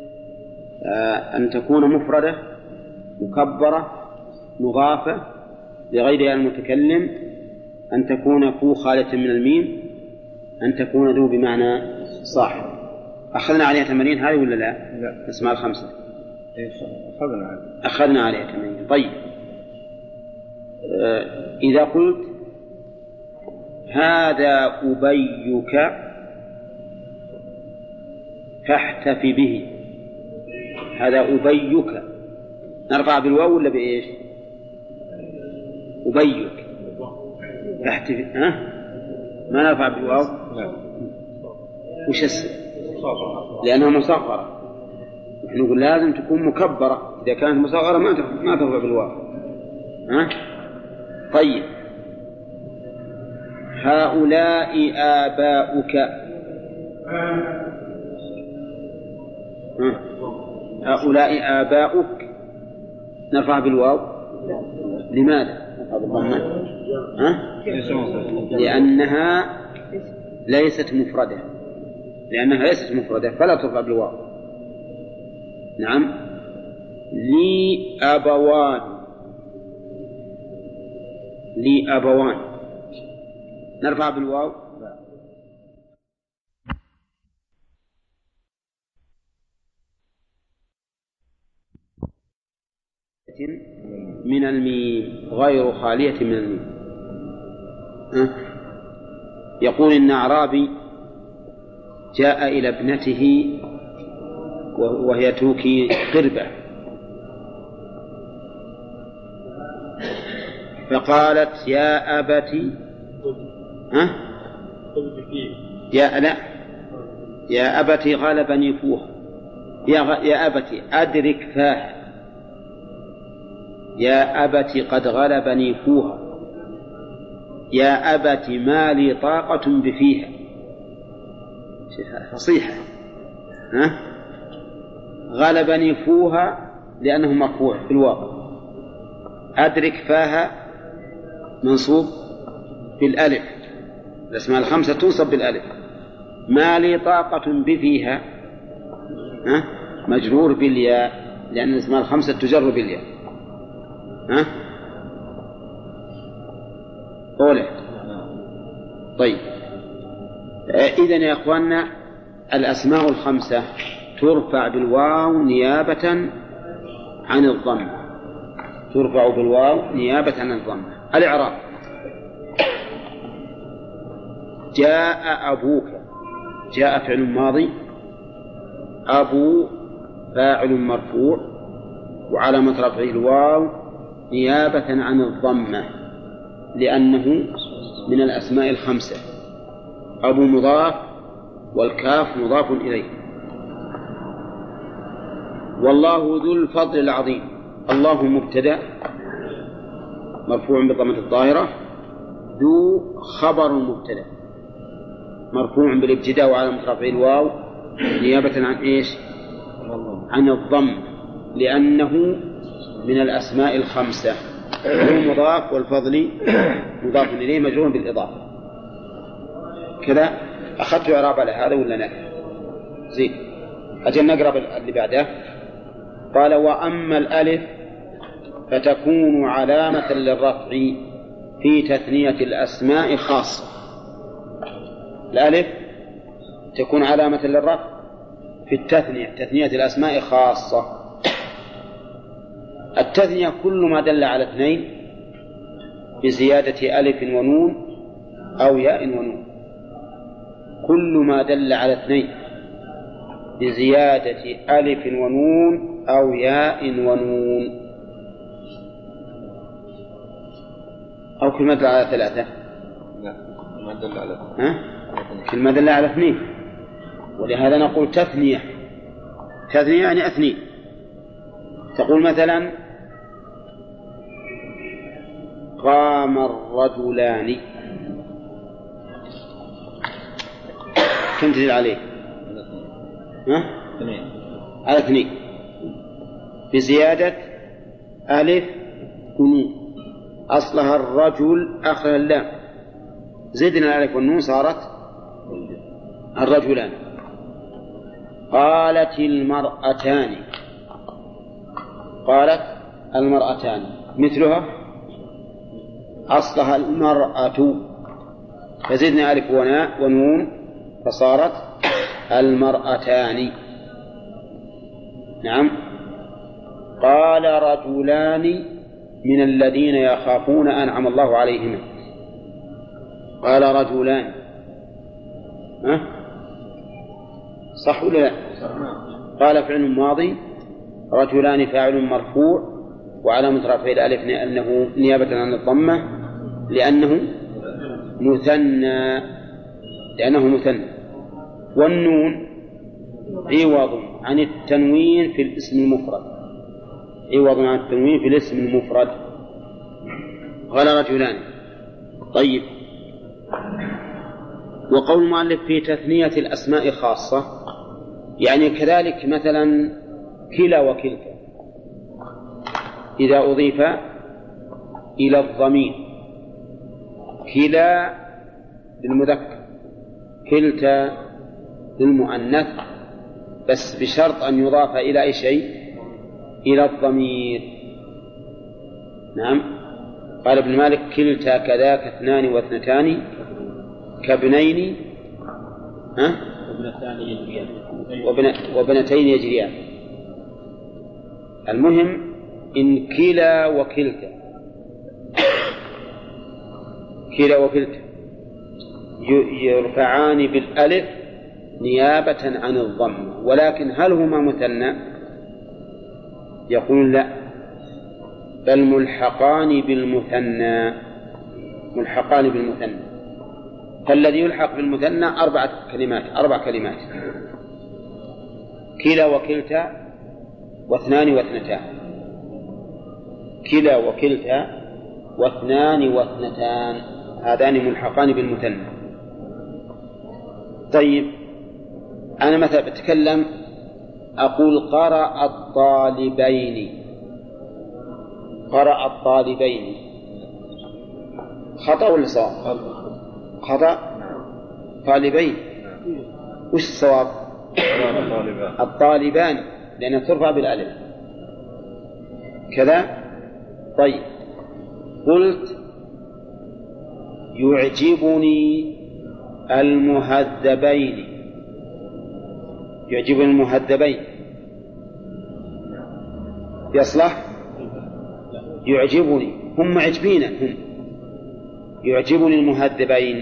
أن تكون مفردة مكبرة مضافة لغير المتكلم، أن تكون كو خالية من الميم، أن تكون ذو بمعنى صاحب. أخذنا عليها تمارين هذه ولا لا؟ لا. اسمها الخمسة أخذنا عليها أخذنا عليها تمارين. طيب آه إذا قلت هذا أبيك فاحتف به، هذا أبيك نرفع بالواو ولا بإيش؟ أبيك فاحتف، ها؟ ما نرفع بالواو؟ لا. وش السبب؟ لأنها مصغرة. نحن نقول لازم تكون مكبرة، إذا كانت مصغرة ما ما ترفع بالواو. ها؟ طيب هؤلاء آباؤك، ها؟ هؤلاء آباؤك نرفع بالواو، لماذا؟ نرفع بالضمة، ها؟ لأنها ليست مفردة، لأنها ليست مفردة فلا ترفع بالواو. نعم. لي أبوان، لي أبوان نرفع بالواو، من الميم غير خالية من الميم. أه؟ يقول إن أعرابي جاء إلى ابنته وهي توكي قربة، فقالت يا أبتي، ها؟ يا لا يا أبتي غلبني فوها، يا, غ... يا أبتي أدرك فاه، يا أبتي قد غلبني فوها، يا أبتي ما لي طاقة بفيها. فصيحة، ها؟ غلبني فوها لأنه مرفوع في الواقع، أدرك فاها منصوب بالألف، الأسماء الخمسة تنصب بالألف. ما لي طاقة بفيها، ها؟ مجرور بالياء لأن الأسماء الخمسة تجر بالياء. ها؟ أولى. طيب إذن يا أخواننا الأسماء الخمسة ترفع بالواو نيابة عن الضم، ترفع بالواو نيابة عن الضم. الإعراب: جاء أبوك، جاء فعل ماضي، أبو فاعل مرفوع، وعلامة رفعه الواو نيابة عن الضمة لأنه من الأسماء الخمسة. أبو مضاف والكاف مضاف إليه. والله ذو الفضل العظيم، الله مبتدأ مرفوع بالضمة الظاهرة، ذو خبر مبتدأ مرفوع بالابتداء وعلامة رفعه الواو نيابة عن إيش؟ عن الضم لأنه من الأسماء الخمسة. ذو مضاف والفضل مضاف إليه مجرور بالإضافة. كذا أخذت إعراب على هذا ولا لا؟ زين، أجل نقرأ اللي بعده. قال: وأما الألف فتكون علامة للرفع في تثنية الأسماء خاصة. الألف تكون علامة للرفع في التثنية، تثنية الأسماء خاصة. التثنية كل ما دل على اثنين بزيادة ألف ونون أو ياء ونون، كل ما دل على اثنين بزيادة ألف ونون أو ياء ونون، أو كل ما دل على ثلاثة. لا، ما دل على ها؟ كل ما دل على اثنين، ولهذا نقول تثنية. تثنية يعني اثنين. تقول مثلا: قام الرجلان، كم تزيد عليه؟ ها؟ اثنين. على اثنين بزيادة ألف ونون. أصلها الرجل آخر اللام، زدنا الألف والنون صارت الرجلان. قالت المرأتان، قالت المرأتان مثلها أصلها المرأة، فزدنا ألف وناء ونون فصارت المرأتان. نعم. قال رجلان من الذين يخافون أنعم الله عليهم. قال رجلان، ها؟ صح ولا لا؟ قال فعل ماضي، رجلان فاعل مرفوع وعلامة رفعه الألف لأنه نيابة عن الضمة لأنه مثنى لأنه مثنى والنون عوض عن التنوين في الاسم المفرد عوض عن التنوين في الاسم المفرد. قال رجلان. طيب، وقول المؤلف في تثنية الأسماء خاصة، يعني كذلك مثلا كلا وكلتا إذا أضيف إلى الضمير، كلا للمذكر كلتا للمؤنث، بس بشرط أن يضاف إلى أي شيء؟ إلى الضمير. نعم. قال ابن مالك كلتا كذاك اثنان واثنتان كابنين ها؟ وبن... وبنتين يجريان. المهم إن كلا وكلتا كلا وكلتا يرفعان بالألف نيابة عن الضم، ولكن هل هما مثنى؟ يقول لا، بل ملحقان بالمثنى ملحقان بالمثنى فالذي يلحق بالمثنى أربعة كلمات أربع كلمات كلا وكلتا واثنان واثنتان كلا وكلتا واثنان واثنتان هذان ملحقان بالمثنى. طيب، أنا مثلا بتكلم أقول قرأ الطالبين قرأ الطالبين خطأ ولا صواب؟ خطأ. طالبين وش الصواب؟ الطالبان لأنها ترفع بالألف كذا. طيب، قلت يعجبني المهذبين يعجبني المهذبين يصلح؟ يعجبني هم معجبين هم يعجبني المهذبين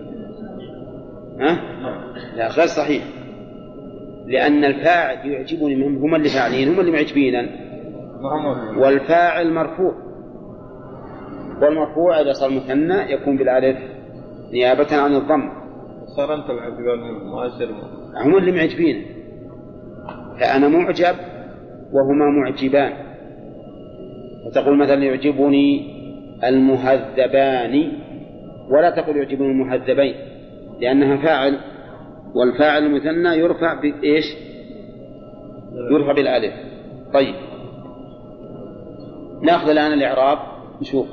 ها؟ لا، غير صحيح، لأن الفاعل يعجبني هم اللي فاعلين هم اللي معجبين، والفاعل مرفوع، والمرفوع إذا صار مثنى يكون بالألف نيابة عن الضم. صار أنت العجبان المؤثر هم اللي معجبين، فأنا معجب وهما معجبان. فتقول مثلا يعجبني المهذبان ولا تقول يعجبني المهذبين لأنها فاعل، والفاعل المثنى يرفع بإيش؟ يرفع بالألف. طيب، نأخذ الآن الإعراب نشوف.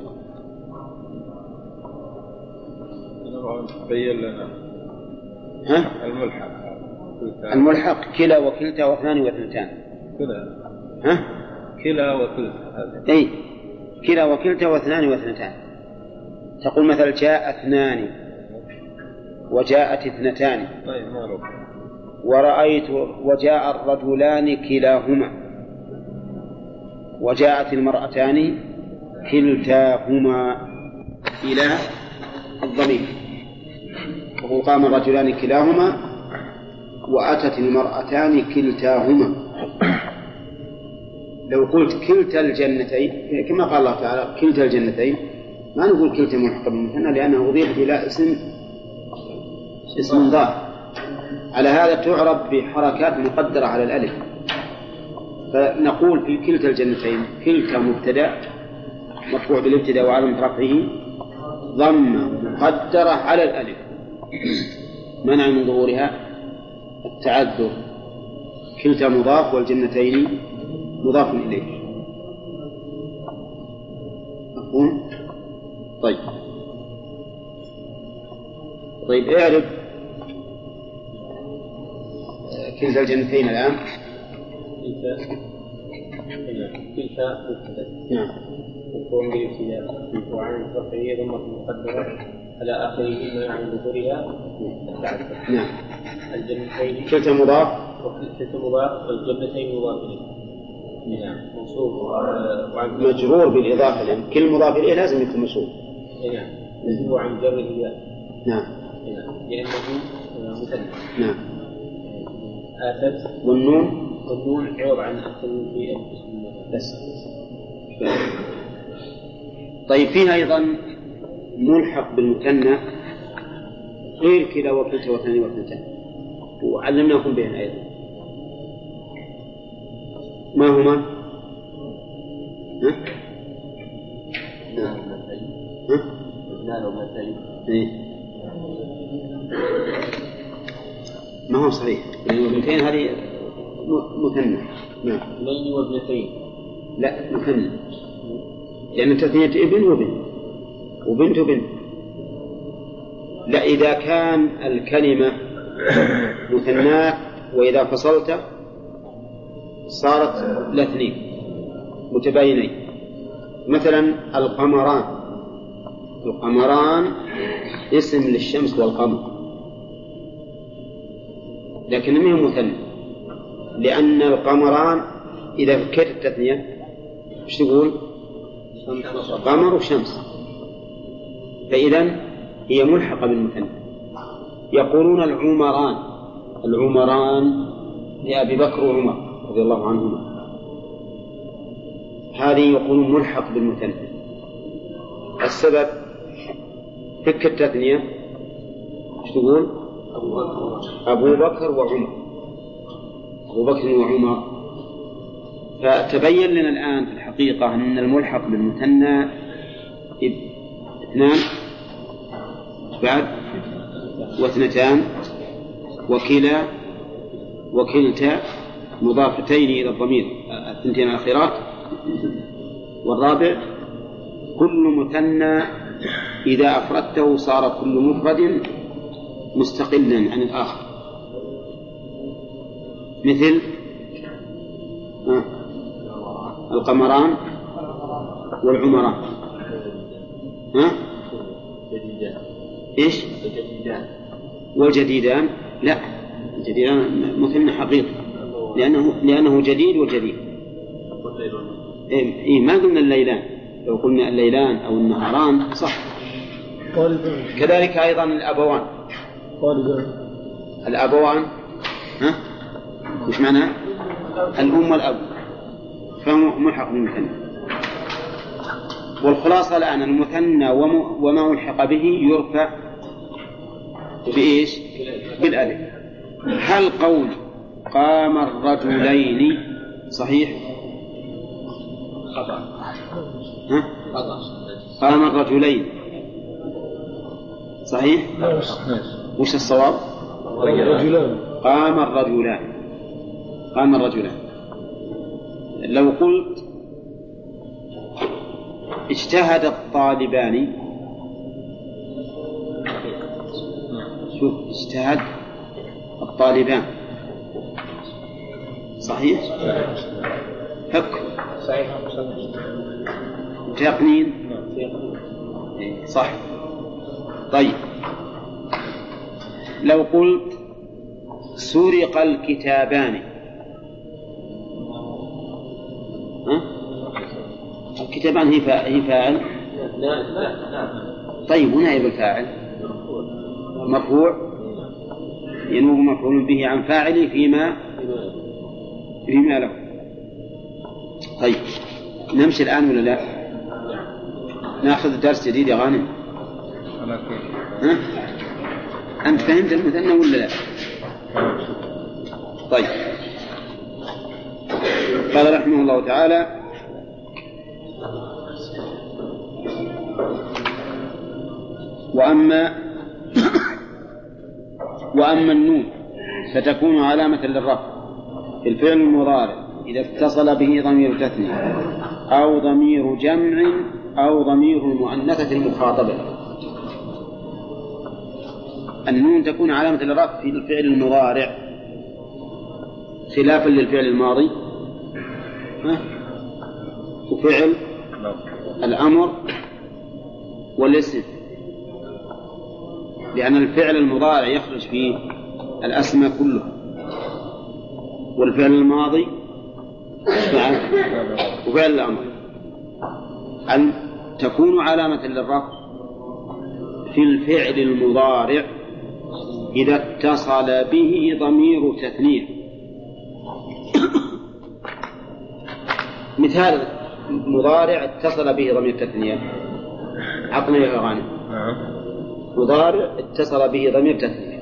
بين لنا ها؟ الملحق الملحق كلا وكلتا واثنان واثنتان كلا ها؟ كلا وكلتا أي كلا وكلتا واثنان واثنتان. تقول مثلا جاء اثنان وجاءت اثنتان. طيب، ما رب. ورأيت وجاء الرجلان كلاهما وجاءت المرأتان كلتاهما إلى الضمير. وقل قام الرجلان كلاهما وأتت المرأتان كلتاهما. لو قلت كلتا الجنتين كما قال الله تعالى كلتا الجنتين ما نقول كلتا ملحقة بالمثنى لأنه أضيف إلى اسم اسم ضار. على هذا تعرب بحركات مقدرة على الألف، فنقول في كلتا الجنتين كلتا مبتدأ مرفوع بالابتداء وعلامة رفعه ضمة مقدرة على الألف منع من ظهورها التعذر. كلتا مضاف والجنتين مضاف إليه. مفهوم؟ طيب طيب اعرف كلتا الجنتين الآن. تلك مبتدأ نعم مفعول بالابتداء وعن الرفعية ضمة مقدرة على آخره ما عن ظهورها التعدد. نعم. الجنتين كلتا مضاف وكلتا مضاف والجنتين مضاف إليه. نعم منصوب وعن مجرور بالإضافة لأن كل مضاف إليه لازم يكون مشهور. نعم هو عن جر الياء. نعم. نعم لأنه مثنى. نعم. آتت والنون والنون عوض عن التنوين في الاسم بس. طيب فيها أيضا ملحق بالمثنى غير كلا وكلتا واثنين واثنتان وعلمناكم بهن أيضا. ما هما؟ ها؟ نعم ها؟ نعم مثنى. إيه؟ ما هو صحيح لأن ابنتين هذه مثنى. نعم. ابنين وابنتين. لا مثنى لأن تثنية ابن وبنت وبنت وبنت. لا إذا كان الكلمة مثنات وإذا فصلت صارت لاثنين متباينين. مثلا القمران القمران اسم للشمس والقمر لكن ما هو مثنى لأن القمران إذا فكرت التثنية ايش تقول؟ قمر وشمس. فإذن هي ملحقة بالمثنى. يقولون العمران العمران لأبي بكر وعمر رضي الله عنهما هذه يقولون ملحق بالمثنى. السبب فك التثنية ايش تقول؟ أبو بكر وعمر أبو بكر وعمر. فتبين لنا الآن في الحقيقة أن الملحق بالمثنى اثنان بعد واثنتان وكلا وكلتا مضافتين إلى الضمير الثنتين الأخيرات. والرابع كل مثنى إذا أفردته صار كل مفرد مستقلا عن الآخر. مثل آه. القمران والعمران. ها؟ جديدان. إيش؟ الجديدان. والجديدان لا الجديدان مثنى حقيقي لأنه لأنه جديد وجديد. إيه ما قلنا الليلان لو قلنا الليلان أو النهاران صح. كذلك أيضا الأبوان الأبوان ها؟ وش معنى؟ الأم والأب فهو ملحق بالمثنى. والخلاصة الآن المثنى وما ملحق به يرفع بإيش؟ بالألف. هل قول قام الرجلين صحيح؟ خطأ. ها؟ قام الرجلين صحيح؟ وش الصواب؟ قام الرجلان قام الرجلان. لو قلت اجتهد الطالبان شوف اجتهد الطالبان صحيح؟ فك صحيح. تقنين صح. طيب لو قلت سرق الكتابان ها؟ الكتابان هي فاعل. طيب ونائب الفاعل مرفوع ينوب مفعول به عن فاعله فيما فيما له. طيب نمشي الآن ولا لا؟ ناخذ درس جديد يا غانم. ها؟ أنت فهمت المثنى ولا لا؟ طيب قال رحمه الله تعالى وأما وأما النون فتكون علامة للرفع في الفعل المضارع إذا اتصل به ضمير تثنية أو ضمير جمع أو ضمير المؤنثة المخاطبة. النون تكون علامة للرفع في الفعل المضارع خلافا للفعل الماضي وفعل الأمر والاسم، لأن الفعل المضارع يخرج فيه الأسماء كلها، والفعل الماضي وفعل الأمر. أن تكون علامة للرفع في الفعل المضارع إذا اتصل به ضمير تثنية. مثال مضارع اتصل به ضمير تثنية، عطنا يا غانم. مضارع اتصل به ضمير تثنية.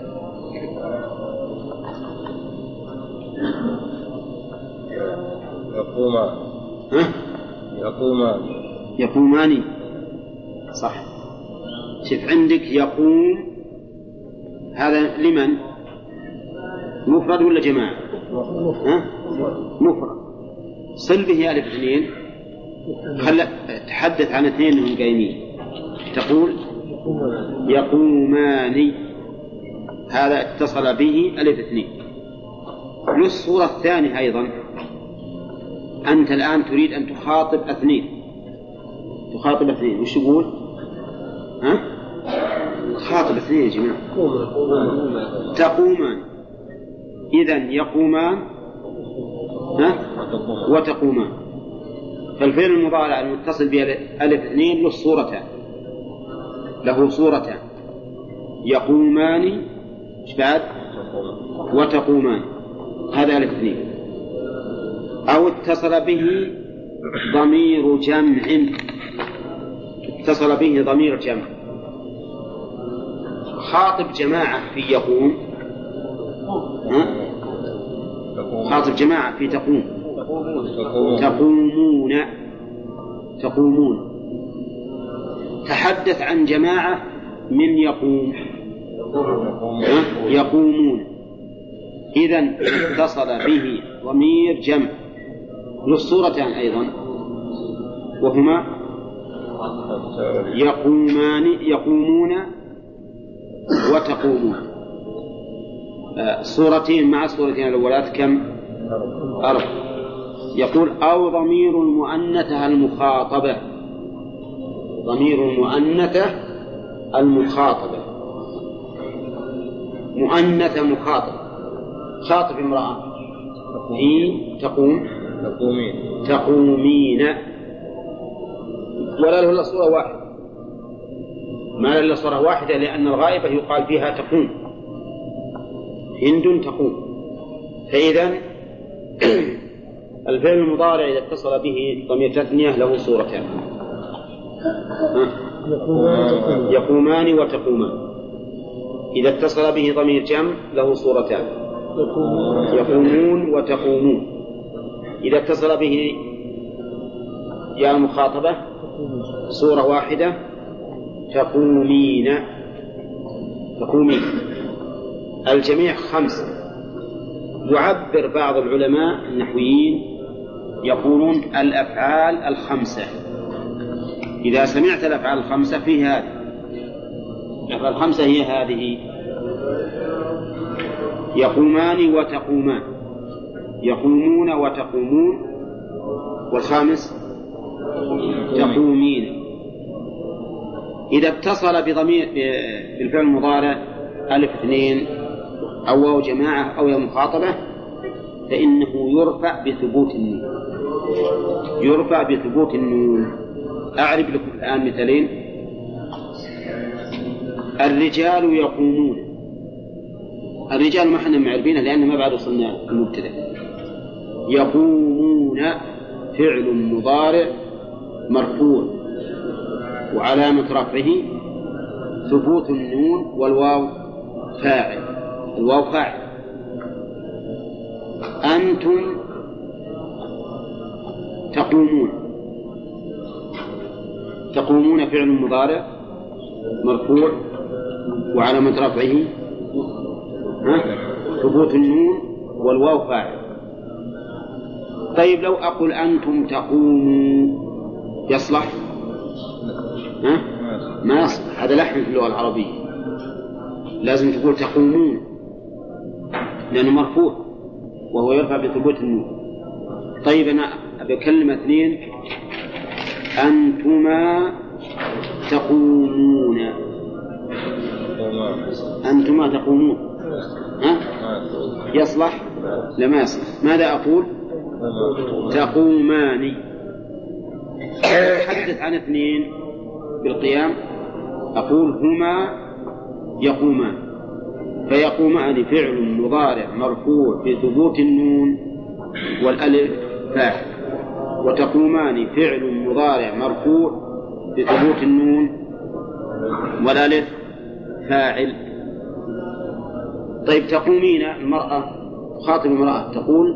يقومان. ها؟ يقومان. يقومان صح. شوف عندك يقوم، هذا لمن؟ مفرد ولا جماعة؟ ها؟ مفرد. صل به ألف اثنين، خل تحدث عن اثنين هم قايمين، تقول يقومان، هذا اتصل به ألف اثنين. للصورة الثانية أيضا، أنت الآن تريد أن تخاطب اثنين، تخاطب اثنين وش تقول؟ ها؟ تخاطب اثنين يا جماعة. تقومان، إذن يقومان ها؟ وتقومان. فالفعل المضارع المتصل بألف اثنين له صورتان، له صورتان، يقومان ايش بعد؟ وتقومان، هذا ألف اثنين. أو اتصل به ضمير جمع، اتصل به ضمير جمع، خاطب جماعة في يقوم، ها؟ خاطب جماعة في تقوم، تقومون، تقومون. تحدث عن جماعة من يقوم، يقومون. إذن اتصل به ضمير جمع للصورتان أيضا، وهما يقومان، يقومون وتقومون. صورتين مع الصورتين الأولات كم؟ أربع. يقول أو ضمير المؤنثة المخاطبة، ضمير المؤنثة المخاطبة، مؤنثة مخاطبة، خاطب امرأة في تقوم، تقومين، تقومين، ولا له إلا صورة واحدة، ما له إلا صورة واحدة، لأن الغائبة يقال فيها تقوم، هند تقوم. فإذا الفعل المضارع إذا اتصل به ضمير تثنية له صورتان، يقومان وتقومان. إذا اتصل به ضمير جمع له صورتان، يقومون وتقومون. إذا اتصل به يا المخاطبة صورة واحدة، تقومين، تقومين. الجميع خمسة. يعبر بعض العلماء النحويين يقولون الأفعال الخمسة، إذا سمعت الأفعال الخمسة في هذه الأفعال الخمسة هي هذه: يقومان وتقومان، يقومون وتقومون، والخامس تقومين. إذا اتصل بضمير بالفعل المضارع ألف اثنين أو واو جماعة أو يا مخاطبة فإنه يرفع بثبوت النون، يرفع بثبوت النون. أعرف لكم الآن مثالين: الرجال يقومون. الرجال ما احنا معربينه لأن ما بعد وصلنا المبتدأ. يقومون فعل مضارع مرفوع وعلامة رفعه ثبوت النون، والواو فاعل، الواو فاعل. أنتم تقومون، تقومون فعل مضارع مرفوع وعلامة رفعه ثبوت النون والواو فاعل. طيب لو أقول أنتم تقوموا يصلح؟ ها؟ ما يصلح، هذا لحن في اللغة العربية، لازم تقول تقومون لأنه مرفوع وهو يرفع بثبوت النون. طيب أنا أبي أكلم اثنين أنتما تقومون. أنتما تقومون ها؟ يصلح؟ لما يصلح. ماذا أقول؟ تقومان. أتحدث عن اثنين بالقيام أقول هما يقومان، فيقومان فعل مضارع مرفوع في ثبوت النون والألف فاعل، وتقومان فعل مضارع مرفوع في ثبوت النون والألف فاعل. طيب تقومين المرأة خاطب المرأة تقول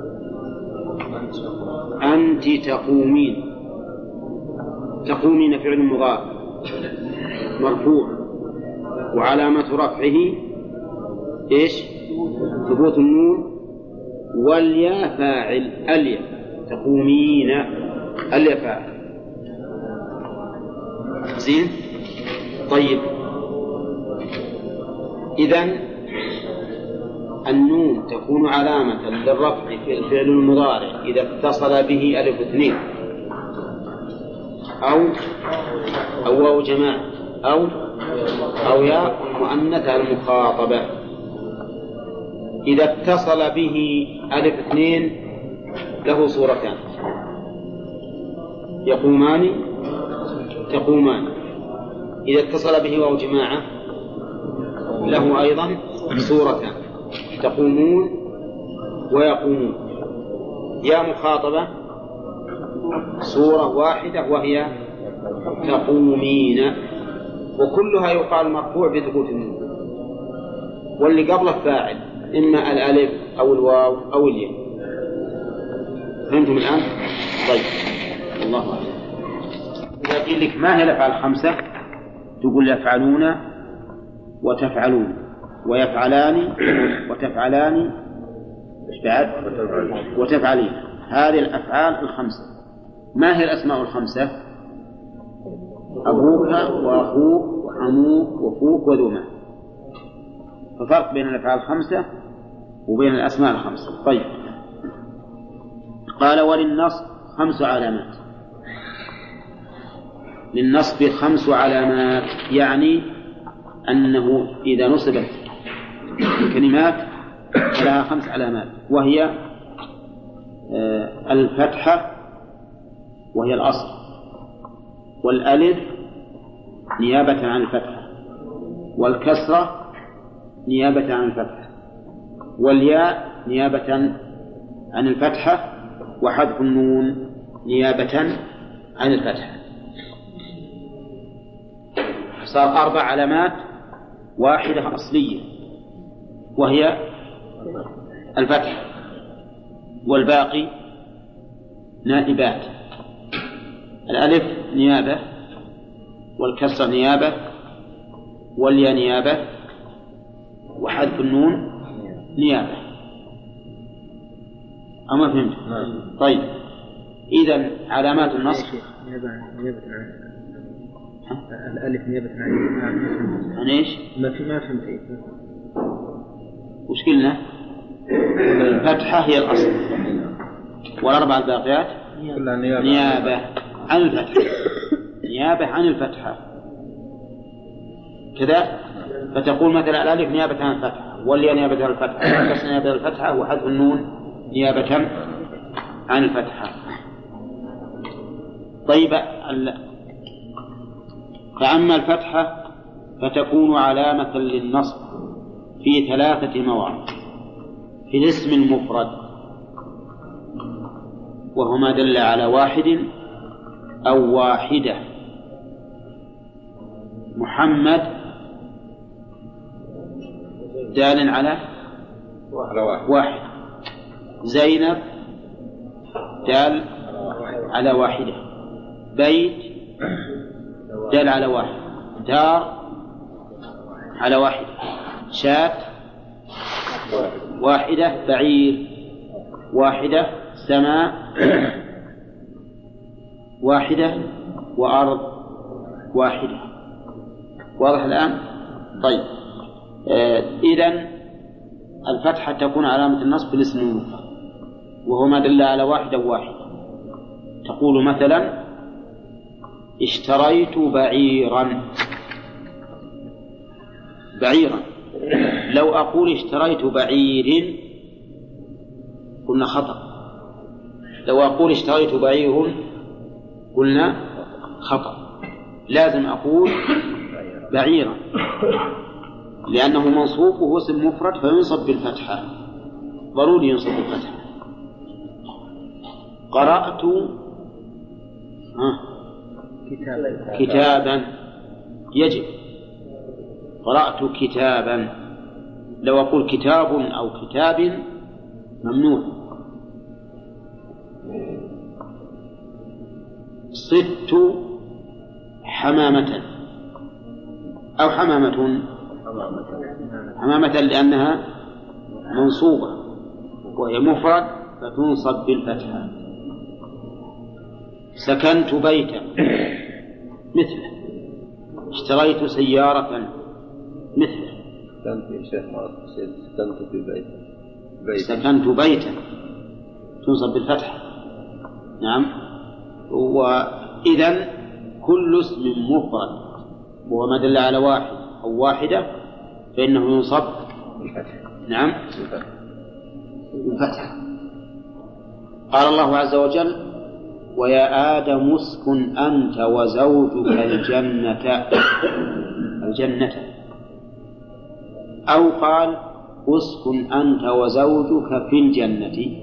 أنت تقومين. تقومين فعل مضارع مرفوع وعلامة رفعه إيش؟ ثبوت النون والياء فاعل. الياء تقومين الياء فاعل. زين. طيب إذن النون تكون علامة للرفع في الفعل المضارع إذا اتصل به ألف اثنين أو أو واو جماعة أو أو ياء مؤنثة المخاطبة. إذا اتصل به ألف اثنين له صورتان، يقومان تقومان. إذا اتصل به واو جماعة له أيضا صورتان، تقومون ويقومون. يا مخاطبة صورة واحدة وهي تقومين، وكلها يقال مرفوع بثبوت النون، واللي قبله فاعل إما الألف أو الواو أو الياء. فهمتم الآن؟ طيب الله أعلم. إذا قيل لك ما هي الأفعال الخمسة تقول يفعلون وتفعلون ويفعلان وتفعلان إيش بعد؟ وتفعلين. هذه الأفعال الخمسة. ما هي الأسماء الخمسة؟ أبوك وأخوك وحموك وفوك وذوما. ففرق بين الأفعال الخمسة وبين الأسماء الخمسة. طيب قال وللنصب خمس علامات. للنصب خمس علامات يعني أنه إذا نصبت الكلمات فلها خمس علامات، وهي الفتحة وهي الأصل، والألف نيابة عن الفتحة، والكسرة نيابة عن الفتحة، والياء نيابة عن الفتحة، وحذف النون نيابة عن الفتحة. صار أربع علامات، واحدة أصلية وهي الفتحة، والباقي نائبات. الألف نيابة، والكسر نيابة، والياء نيابة، وحذف النون نيابة. أما فهمت؟ طيب إذن علامات النصب نيابة عن الألف نيابة عن عن إيش؟ ما في ما فهمت إيه. وش قلنا؟ الفتحة هي الأصل، والأربع الباقيات نيابة عن الفتحة. نيابة عن الفتحة كذا. فتقول مثلا الألف نيابة عن الفتحة، والياء نيابة عن الفتحة، والكسر نيابة عن الفتحة، وحذف النون نيابة عن الفتحة. طيب فأما الفتحة فتكون علامة للنصب في ثلاثة مواضع في الاسم المفرد، وهما دل على واحد أو واحدة. محمد دال على واحد، زينب دال على واحدة، بيت دال على واحد، دار على واحدة، شاة واحدة، بعير واحدة، سماء واحدة، وأرض واحدة. واضح الآن؟ طيب آه إذن الفتحة تكون علامة النصب بالاسم المفرد، وهو ما دل على واحد أو واحد. تقول مثلا اشتريت بعيرا بعيرا لو أقول اشتريت بعير قلنا خطأ، لو أقول اشتريت بعير قلنا خطأ، لازم أقول بعيرا لأنه منصوب وهو اسم مفرد فينصب بالفتحة، ضروري ينصب بالفتحة. قرأت كتابا, كتابا يجب قرأت كتابا، لو أقول كتاب أو كتاب ممنوع. صدت حمامة أو حمامة حمامة لأنها منصوبة وهي مفرد فتنصب بالفتحة. سكنت بيتا مثله، اشتريت سيارة مثله. سكنت في بيت سكنت بيتا تنصب بالفتحة. نعم. وإذن كل اسم مفرد وهو ما دل على واحد أو واحدة فإنه ينصب نعم بالفتحة. قال الله عز وجل: ويا آدم اسكن أنت وزوجك الجنة الجنة، أو قال اسكن أنت وزوجك في الجنة.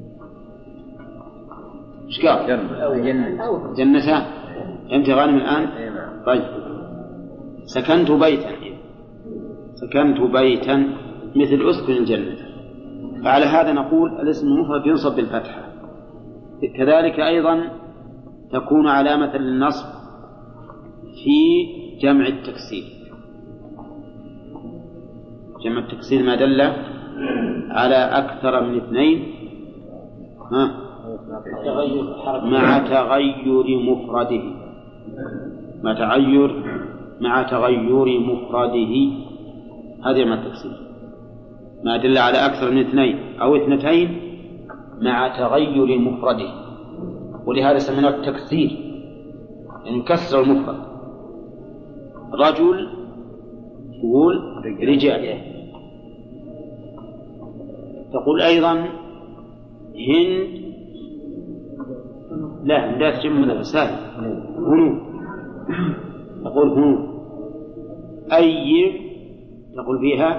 إيش قال؟ جنة جنتان. أنت غانم الآن؟ طيب. سكنت بيتا سكنت بيتا مثل اسكن الجنة، فعلى هذا نقول الاسم المفرد ينصب بالفتحة. كذلك أيضا تكون علامة للنصب في جمع التكسير. جمع التكسير ما دل على أكثر من اثنين ها مع تغير مفرده مع تغير مع تغير مفرده هذا مع التكسير، ما دل على أكثر من اثنين أو اثنتين مع تغير مفرده، ولهذا سميناه التكسير، يعني نكسر المفرد. رجل تقول رجال، تقول أيضا هند لا لا تجمع مذكر سالم هنود، تقول هنود. أيم تقول فيها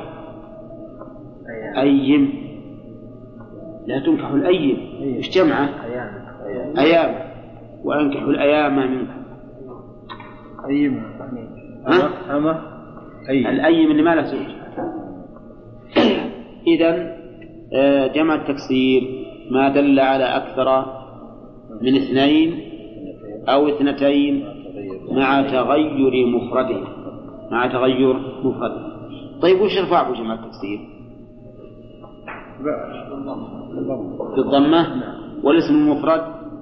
أيم، لا تنكح الأيم إيش جمعه؟ أيام. وأنكحوا الأيام منكم. أيم أما الأيم اللي ما له زوج. إذن جمع التكسير ما دل على أكثر من اثنين أو اثنتين مع تغير مفرده مع تغير مفرده. طيب وش رفعه جمع التكسير؟ بالضمة. والاسم المفرد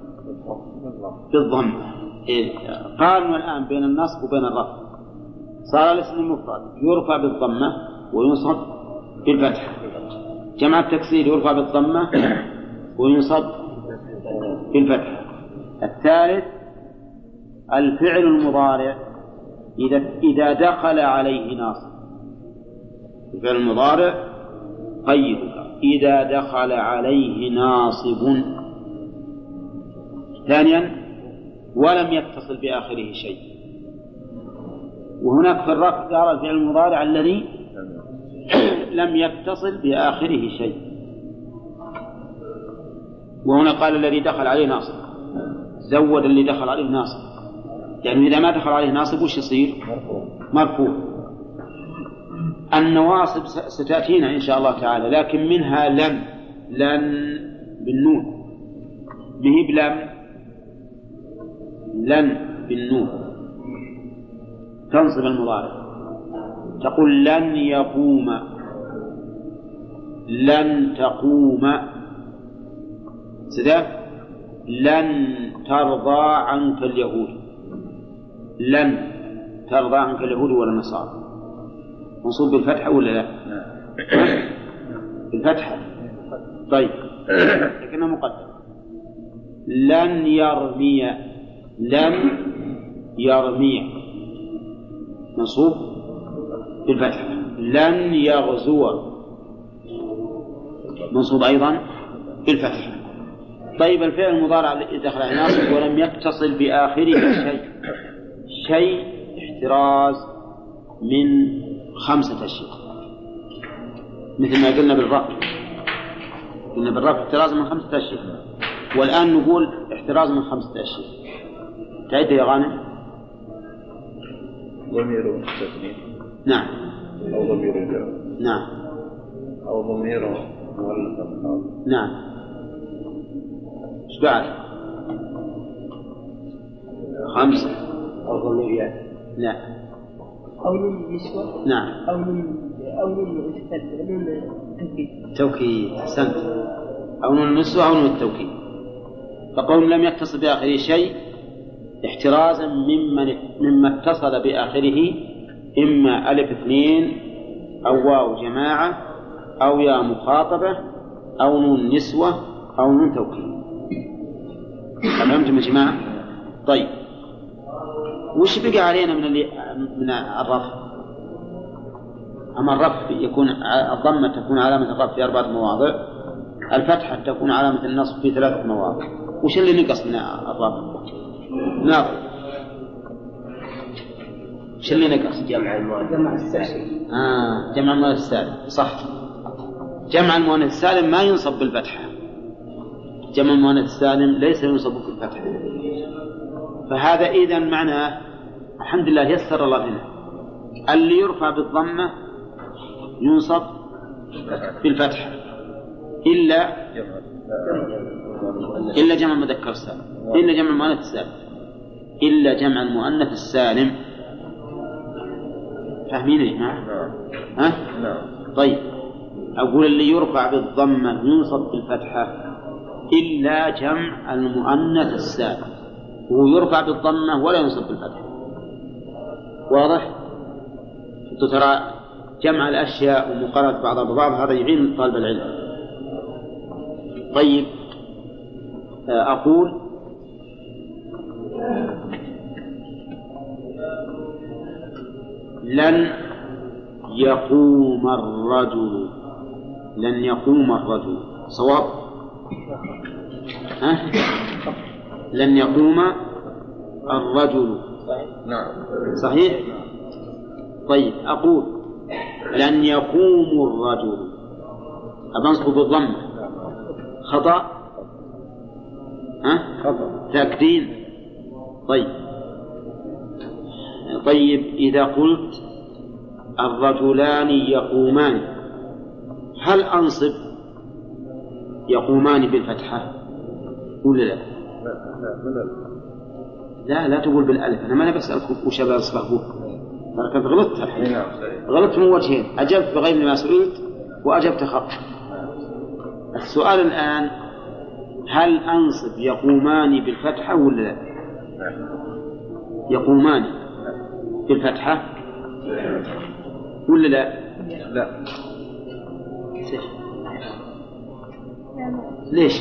بالضمة. قارنوا الآن بين النصب وبين الرفع. صار الاسم المفرد يرفع بالضمة وينصب بالفتحة. جمع التكسير يرفع بالضمة وينصب بالفتحة. الثالث الفعل المضارع إذا إذا دخل عليه ناصب. الفعل المضارع قيد إذا دخل عليه ناصب. ثانيا ولم يتصل بآخره شيء. وهناك في الرفع قال الفعل المضارع الذي لم يتصل بآخره شيء، وهنا قال الذي دخل عليه ناصب، زود اللي دخل عليه ناصب، يعني إذا ما دخل عليه ناصب وش يصير؟ مرفوع. النواصب ستأتينا إن شاء الله تعالى، لكن منها لن لن بالنون، مهب لم لن بالنون تنصب المضارع. تقول لن يقوم، لن تقوم، سدى لن ترضى عنك اليهود، لن ترضى عنك اليهود ولا النصارى. منصوب بالفتحة ولا لا؟ بالفتحة. طيب لكنه مقدم. لن يرمي، لن يرميع منصوب بالفتح. لن يغزو منصوب أيضا بالفتح. طيب الفعل المضارع الذي دخل على ناصب ولم يتصل بآخره شيء شيء احتراز من خمسة أشياء، مثل ما قلنا بالرفع، قلنا بالرفع احتراز من خمسة أشياء، والآن نقول احتراز من خمسة أشياء. تعد يا غانم. ضمير مستثنى. نعم. أو ضمير جار. نعم. أو ضمير مؤنث. نعم. ايش بعد؟ خمسة. أو ضمير ياء. لا. أو نون نسوة. نعم. أو نون أو نون توكيد. توكيد. أحسنت. أو نون النسوة أو نون التوكيد. فقول لم يتصل بآخره شيء احترازا ممن مما اتصل بآخره إما ألف اثنين أو واو جماعة أو يا مخاطبة أو نون نسوة أو نون توكيد. فهمتم يا جماعة؟ طيب وش بقى علينا من اللي من الرفع؟ أما الرفع يكون الضمة تكون علامة الرفع في أربعة مواضع، الفتحة تكون علامة النصب في ثلاثة مواضع. وش اللي نقص من الرفع؟ ناظر. وش اللي نقص؟ جمع المؤنث السالم. آه جمع المؤنث السالم صح. جمع المؤنث السالم ما ينصب بالفتحة. جمع المؤنث السالم ليس ينصب بالفتحة. فهذا إذن معناه الحمد لله يسر الله لنا. اللي يرفع بالضمة ينصب بالفتحة إلا إلا جمع المذكر السالم، إلا جمع المؤنث السالم، إلا جمع المؤنث السالم. فاهمين يا جماعة؟ ها؟ طيب أقول اللي يرفع بالضمة ينصب بالفتحة إلا جمع المؤنث السالم، هو يرفع بالضمة ولا ينصب بالفتحة. واضح؟ ترى جمع الأشياء ومقارنة بعضها ببعض هذا يعين طالب العلم. طيب أقول لن يقوم الرجل. لن يقوم الرجل صواب؟ ها؟ لن يقوم الرجل صحيح؟ طيب أقول لن يقوم الرجل أبنصب بالضمة خطأ؟ ها؟ خطأ تأكيد. طيب طيب إذا قلت الرجلان يقومان هل أنصب يقومان بالفتحة ولا لا؟ لا لا تقول بالألف. أنا ما أنا بسألك وش بأصبحه. أنا كنت غلطت الحين. غلطت من وجهين، أجبت بغير ما سئلت وأجبت خطأ. السؤال الآن هل أنصب يقومان بالفتحة ولا لا؟ يقومان بالفتحة ولا لا؟ لا. ليش؟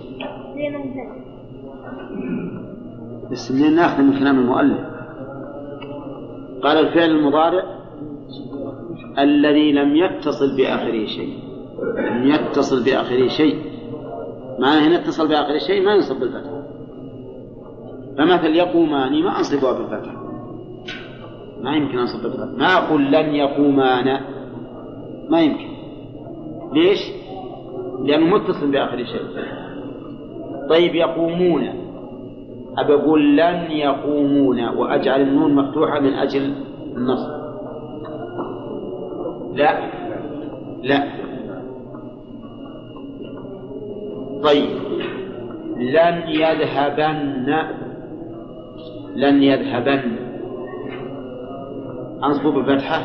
بس منين ناخذ من كلام المؤلف؟ قال الفعل المضارع الذي لم يتصل بآخره شيء. لم يتصل بآخره شيء معناه هنا اتصل بآخره شيء ما ينصب بالفتح. فمثل يقومان ما أنصبها بالفتح، ما يمكن أنصب بالفتح. ما أقول لن يقومان، ما يمكن. ليش؟ لأنه متصل بآخره شيء. طيب يقومون أبى أقول لن يقومون وأجعل النون مفتوحة من أجل النصب؟ لا لا. طيب لن يذهبن، لن يذهبن أنصب بالفتحة؟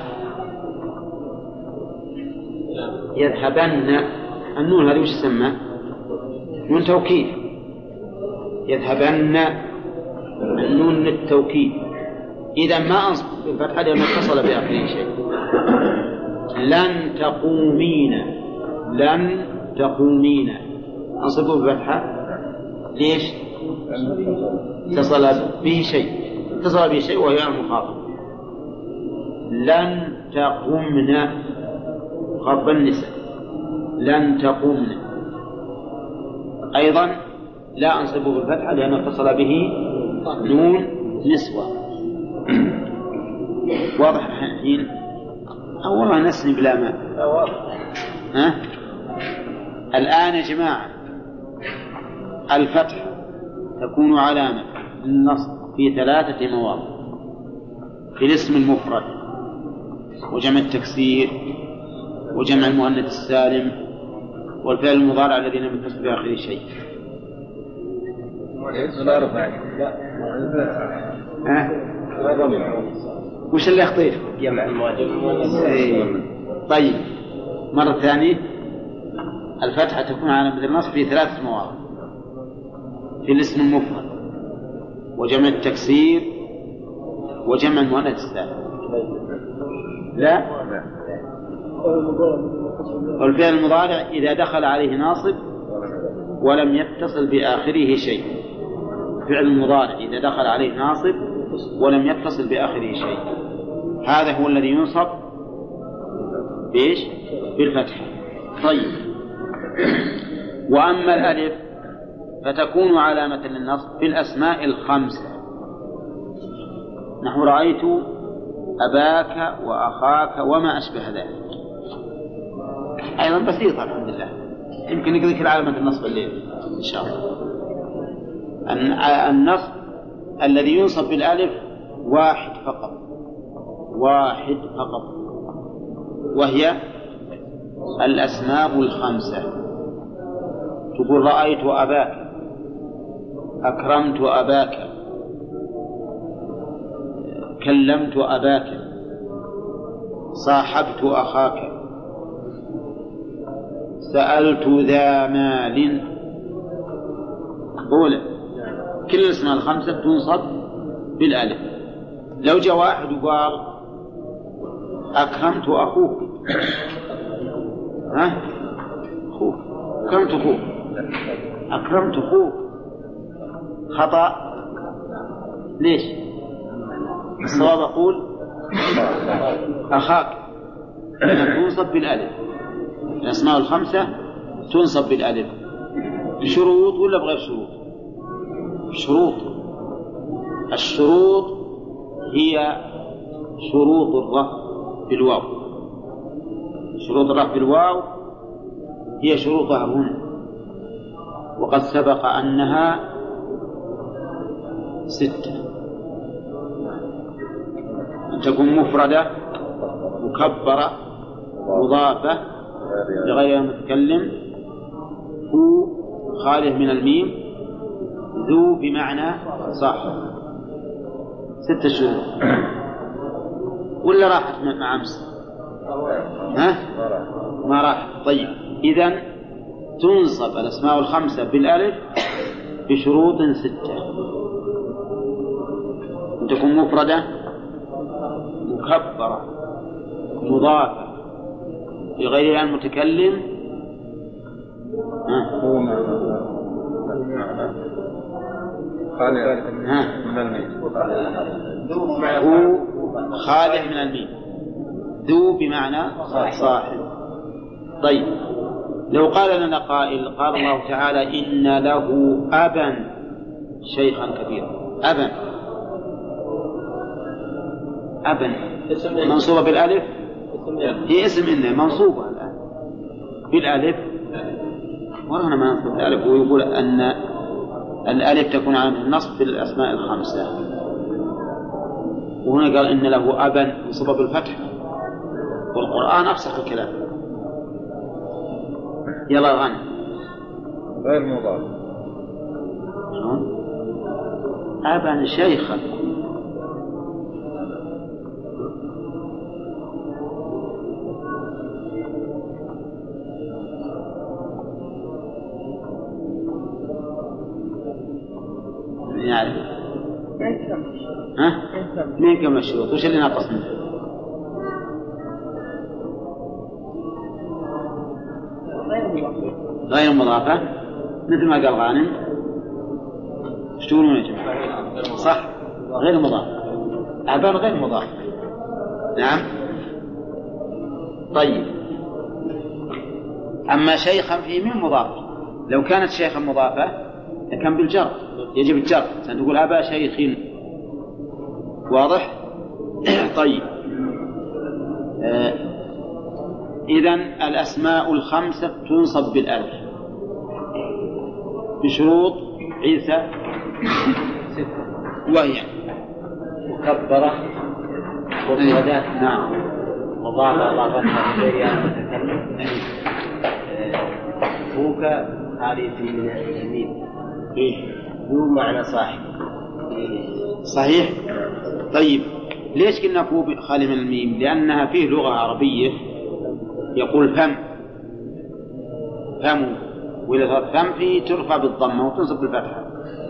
يذهبن النون هذه وش تسمى؟ نون توكيد. يذهبن النون للتوكيد. إذا ما أنصب بالفتحة لأنه اتصل بآخره شيء. لن تقومين، لن تقومين أنصبه بالفتحة ليش؟ اتصل به شيء. اتصل به شيء وهي المخاطب. لن تقمن خطب النساء، لن تقمن أيضا لا أنصبه بالفتحة لأنه اتصل به نون نسوة. واضح الحين؟ أو والله نسني بلا ماء. ها؟ الآن يا جماعة الفتح تكون علامة للنصب في ثلاثة مواضع: في الاسم المفرد، وجمع التكسير، وجمع المؤنث السالم، والفعل المضارع الذي لم يتصل بآخره شيء. ها؟ وش اللي يخطير؟ جمع المواجب. طيب مرة ثانية، الفتحة تكون علامة النصب في ثلاثة مواضع: في الاسم المفرد، وجمع التكسير، وجمع المؤنث السالم. لا، والفعل المضارع إذا دخل عليه ناصب ولم يتصل بآخره شيء. فعل المضارع إذا دخل عليه ناصب ولم يتصل بآخره شيء، هذا هو الذي ينصب بإيش؟ بالفتح. طيب، وأما الألف فتكون علامة للنصب في الأسماء الخمسة، نحو رأيت أباك وأخاك وما أشبه ذلك. أيضا بسيطة الحمد لله، يمكن نذكر علامة النصب الليل إن شاء الله. النصب الذي ينصب بالألف واحد فقط، واحد فقط، وهي الأسماء الخمسة. تقول رأيت أباك، أكرمت أباك، كلمت أباك، صاحبت أخاك، سألت ذا مال. قول كل الأسماء الخمسة تنصب بالألف. لو جاء واحد وقال أكرمت أخوك، ها؟ أخوك، أكرمت أخوك، أكرمت أخوك، خطأ. ليش؟ الصواب أقول أخاك، تنصب بالألف. الأسماء الخمسة تنصب بالألف بشروط ولا بغير شروط؟ شروط. الشروط هي شروط الرفع بالواو. شروط الرفع بالواو هي شروطها هنا، وقد سبق أنها ستة: أن تكون مفردة، مكبرة، مضافة لغير المتكلم، هو خالف من الميم، ذو بمعنى صاحب. ستة شروط. ولا راحت مع أمس؟ ها؟ ما راحت. طيب، إذن تنصب الأسماء الخمسة بالألف بشروط ستة: أن تكون مفردة، مكبرة، مضافة لغير المتكلم، هو خالد من الميم، هو خالد من الميم، ذو بمعنى صاحب. طيب، لو قال لنا قائل، قال الله تعالى إن له أبا شيخا كبيرا. أبا، أبا منصوبة بالألف، هي اسم إنه منصوبة الآن بالألف، ورهنا ما ننصب بالألف. ويقول أن الألف تكون علامة النصب في الأسماء الخمسة، وهنا قال إن له أبا منصوبة بالفتح، والقرآن أفسح الكلام. يلا غنى غير مضاف. أبا شيخا، يعني ها؟ مين كم الشروط؟ وش اللي ناقص منه؟ غير مضافة، مثل ما قال غانم. ايش تقولون يا جماعة؟ صح، غير مضاف. أبا غير مضاف. نعم. طيب أما شيخا فيه من مضاف، لو كانت شيخا مضافة لكان بالجر، يجب الجر، تقول أبا شيخ. واضح؟ طيب آه إذن الأسماء الخمسة تنصب بالألف بشروط عيسى وهي مكبرة ومفردة. نعم. مضافة إضافتها إليها المتكلم. فوك خالي من اليمين ذو معنى صاحب. صحيح. طيب ليش قلنا فوك خالي من الميم؟ لأنها فيه لغة عربية يقول فم فم، وإذا صار فم فيه ترفع بالضمة وتنصب بالفتحة.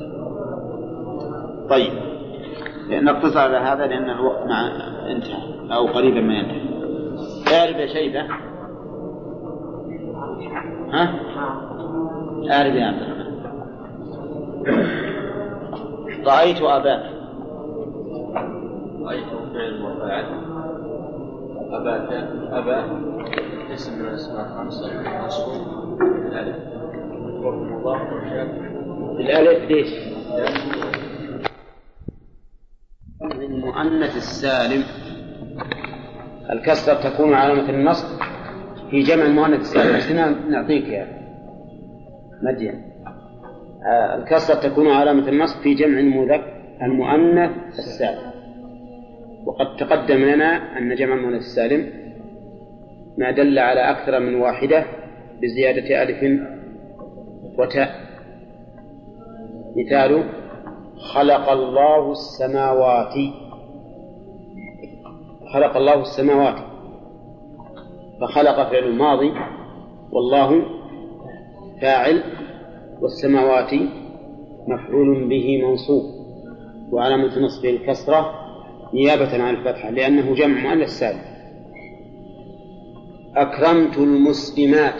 طيب نقتصر على هذا لأن الوقت مع انتهى أو قريبا ما ينتهي. أعرف يا شيبة. ها؟ أعرف يا عبد الرحمن. رأيت أباك. رأيت فعل وفاعل. أباك أبا اسم من الأسماء الخمسة مصروف بالألف ومضاف بالألف. ليش؟ المؤنث السالم الكسرة تكون علامة النصب في جمع المؤنث السالم. عشان نعطيك يا مدين الكسرة تكون علامة النصب في جمع المذكر المؤنث السالم. وقد تقدم لنا أن جمع المؤنث السالم ما دل على أكثر من واحدة بزيادة ألف وتاء. مثال خلق الله السماوات. خلق الله السماوات فخلق فعل الماضي والله فاعل والسماوات مفعول به منصوب وعلامة نصبه الكسرة نيابة عن الفتحة لأنه جمع مؤنث سالم. أكرمت المسلمات.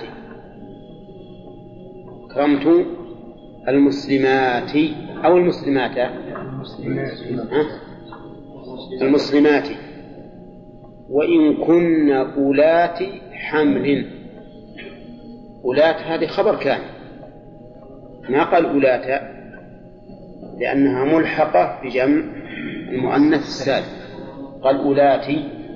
أكرمت المسلمات أو المسلمات المسلمات وإن كن أولات حمل. أولات هذه خبر كان، ما قال أولات لأنها ملحقة بجمع المؤنث السالم. قال أولات.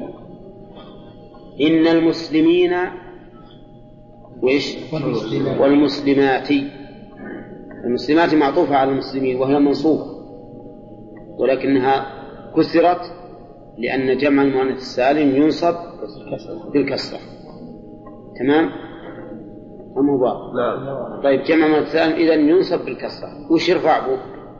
إن المسلمين وإيش؟ والمسلمات. المسلمات معطوفة على المسلمين وهي منصوبة ولكنها كسرت لأن جمع المؤنث السالم ينصب بالكسرة. تمام؟ أم هو؟ لا. طيب جمع المؤنث السالم إذن ينصب بالكسرة. وش يرفع به؟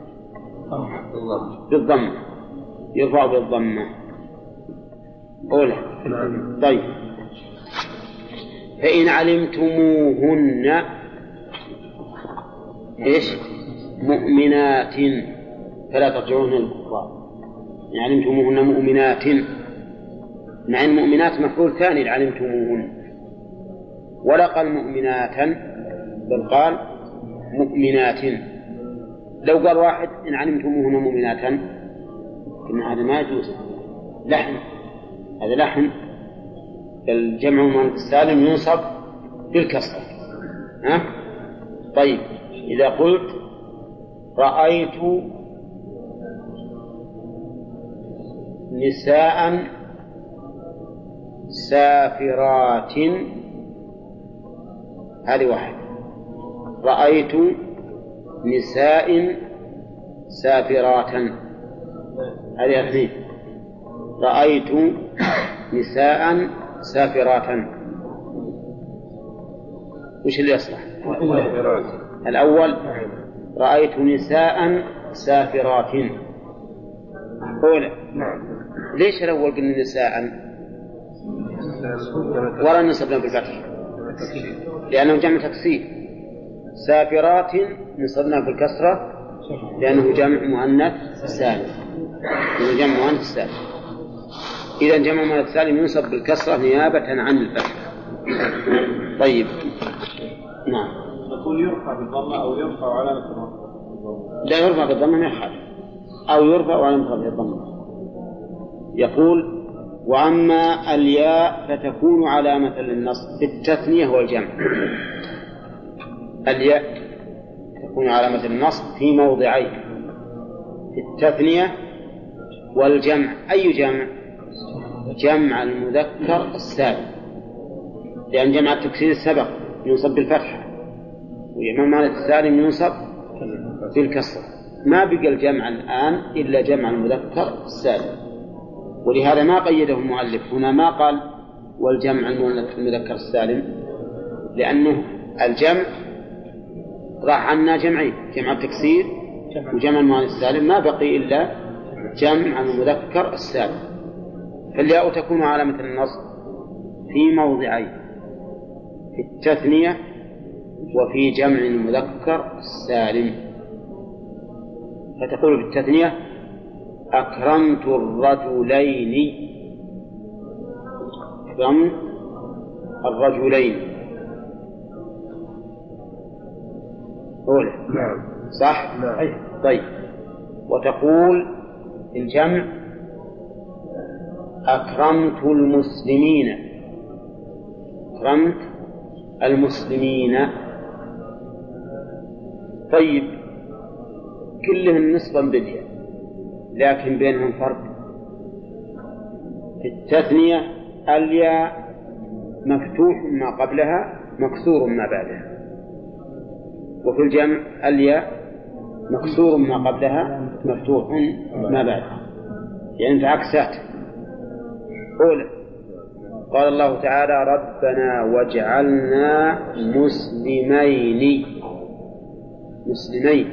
بالضمة. يرفع بالضمة أولى. طيب فإن علمتموهن إيش؟ مؤمنات فلا ترجعون للكفار. إن علمتموهن مؤمنات، مع أن مؤمنات مفعول ثاني علمتموهن، ولا قال مؤمنات بل قال مؤمنات. لو قال واحد إن علمتموهن مؤمنات إن هذا ما يجوز، لحن، هذا لحن. الجمع المؤنث السالم ينصب بالكسرة. ها؟ طيب إذا قلت رأيت نساء سافرات، هذه واحد. رأيت نساء سافرات، هذه اثنين. رأيت نساء سافرات. وش اللي يصلح؟ الأول رأيت نساء سافرات أولى. ليش الأول قلنا نساء ولا نصبنا بالفتح؟ لأنه جمع تكسير. سافرات نصبنا بالكسرة لأنه جمع مؤنث سالم، لأنه جمع مؤنث سالم. إذا جمع مؤنث سالم ينصب بالكسرة نيابة عن الفتح. طيب نعم. نقول يرفع بالضمة أو يرفع علامة الرفع؟ لا يرفع بالضمة ما يخالف، أو يرفع وينفع به الضمة. يقول: وأما الياء فتكون علامة للنصب في التثنية والجمع. الياء تكون علامة للنصب في موضعين: في التثنية والجمع. أي جمع؟ جمع المذكر السالم، لأن جمع التكسير سبق ينصب بالفتح، وجمع المؤنث السالم ينصب بالكسر. ما بقى الجمع الآن إلا جمع المذكر السالم، ولهذا ما قيده المؤلف هنا، ما قال والجمع المذكر السالم، لأنه الجمع راح عنا جمعين: جمع التكسير وجمع المؤنث السالم، ما بقي إلا جمع المذكر السالم. فالياء تكون علامة النصب في موضعين: في التثنية وفي جمع المذكر السالم. فتقول في التثنية: أكرمت الرجلين. أكرمت الرجلين أولى، صح؟ طيب. وتقول الجمع: أكرمت المسلمين. أكرمت المسلمين. طيب، كلهم نصبا بالياء، لكن بينهم فرق. في التثنية الياء مفتوح ما قبلها مكسور ما بعدها، وفي الجمع الياء مكسور ما قبلها مفتوح ما بعدها، يعني متعكسات. أولى: قال الله تعالى: ربنا واجعلنا مسلمين. مسلمين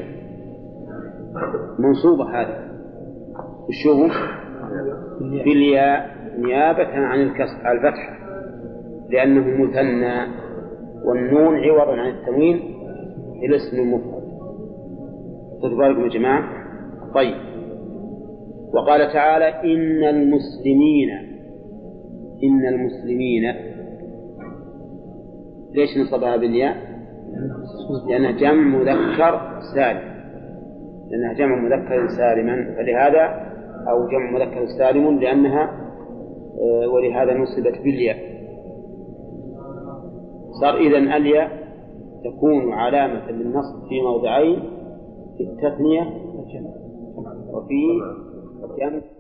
منصوبة هذه الشوف بالياء نيابة عن الكسر على الفتحة، لأنه مثنى، والنون عوض عن التنوين الاسم المفرد. تتباركم يا جماعة. طيب. وقال تعالى: إن المسلمين. إن المسلمين ليش نصبها بالياء؟ لأنها جمع مذكر سالم، لأنها جمع مذكر سالما، فلهذا أو جمع مذكر سالم لأنها، ولهذا نصبت بالياء. صار إذن الياء تكون علامة للنصب في موضعين: في التثنية وفي الجمع.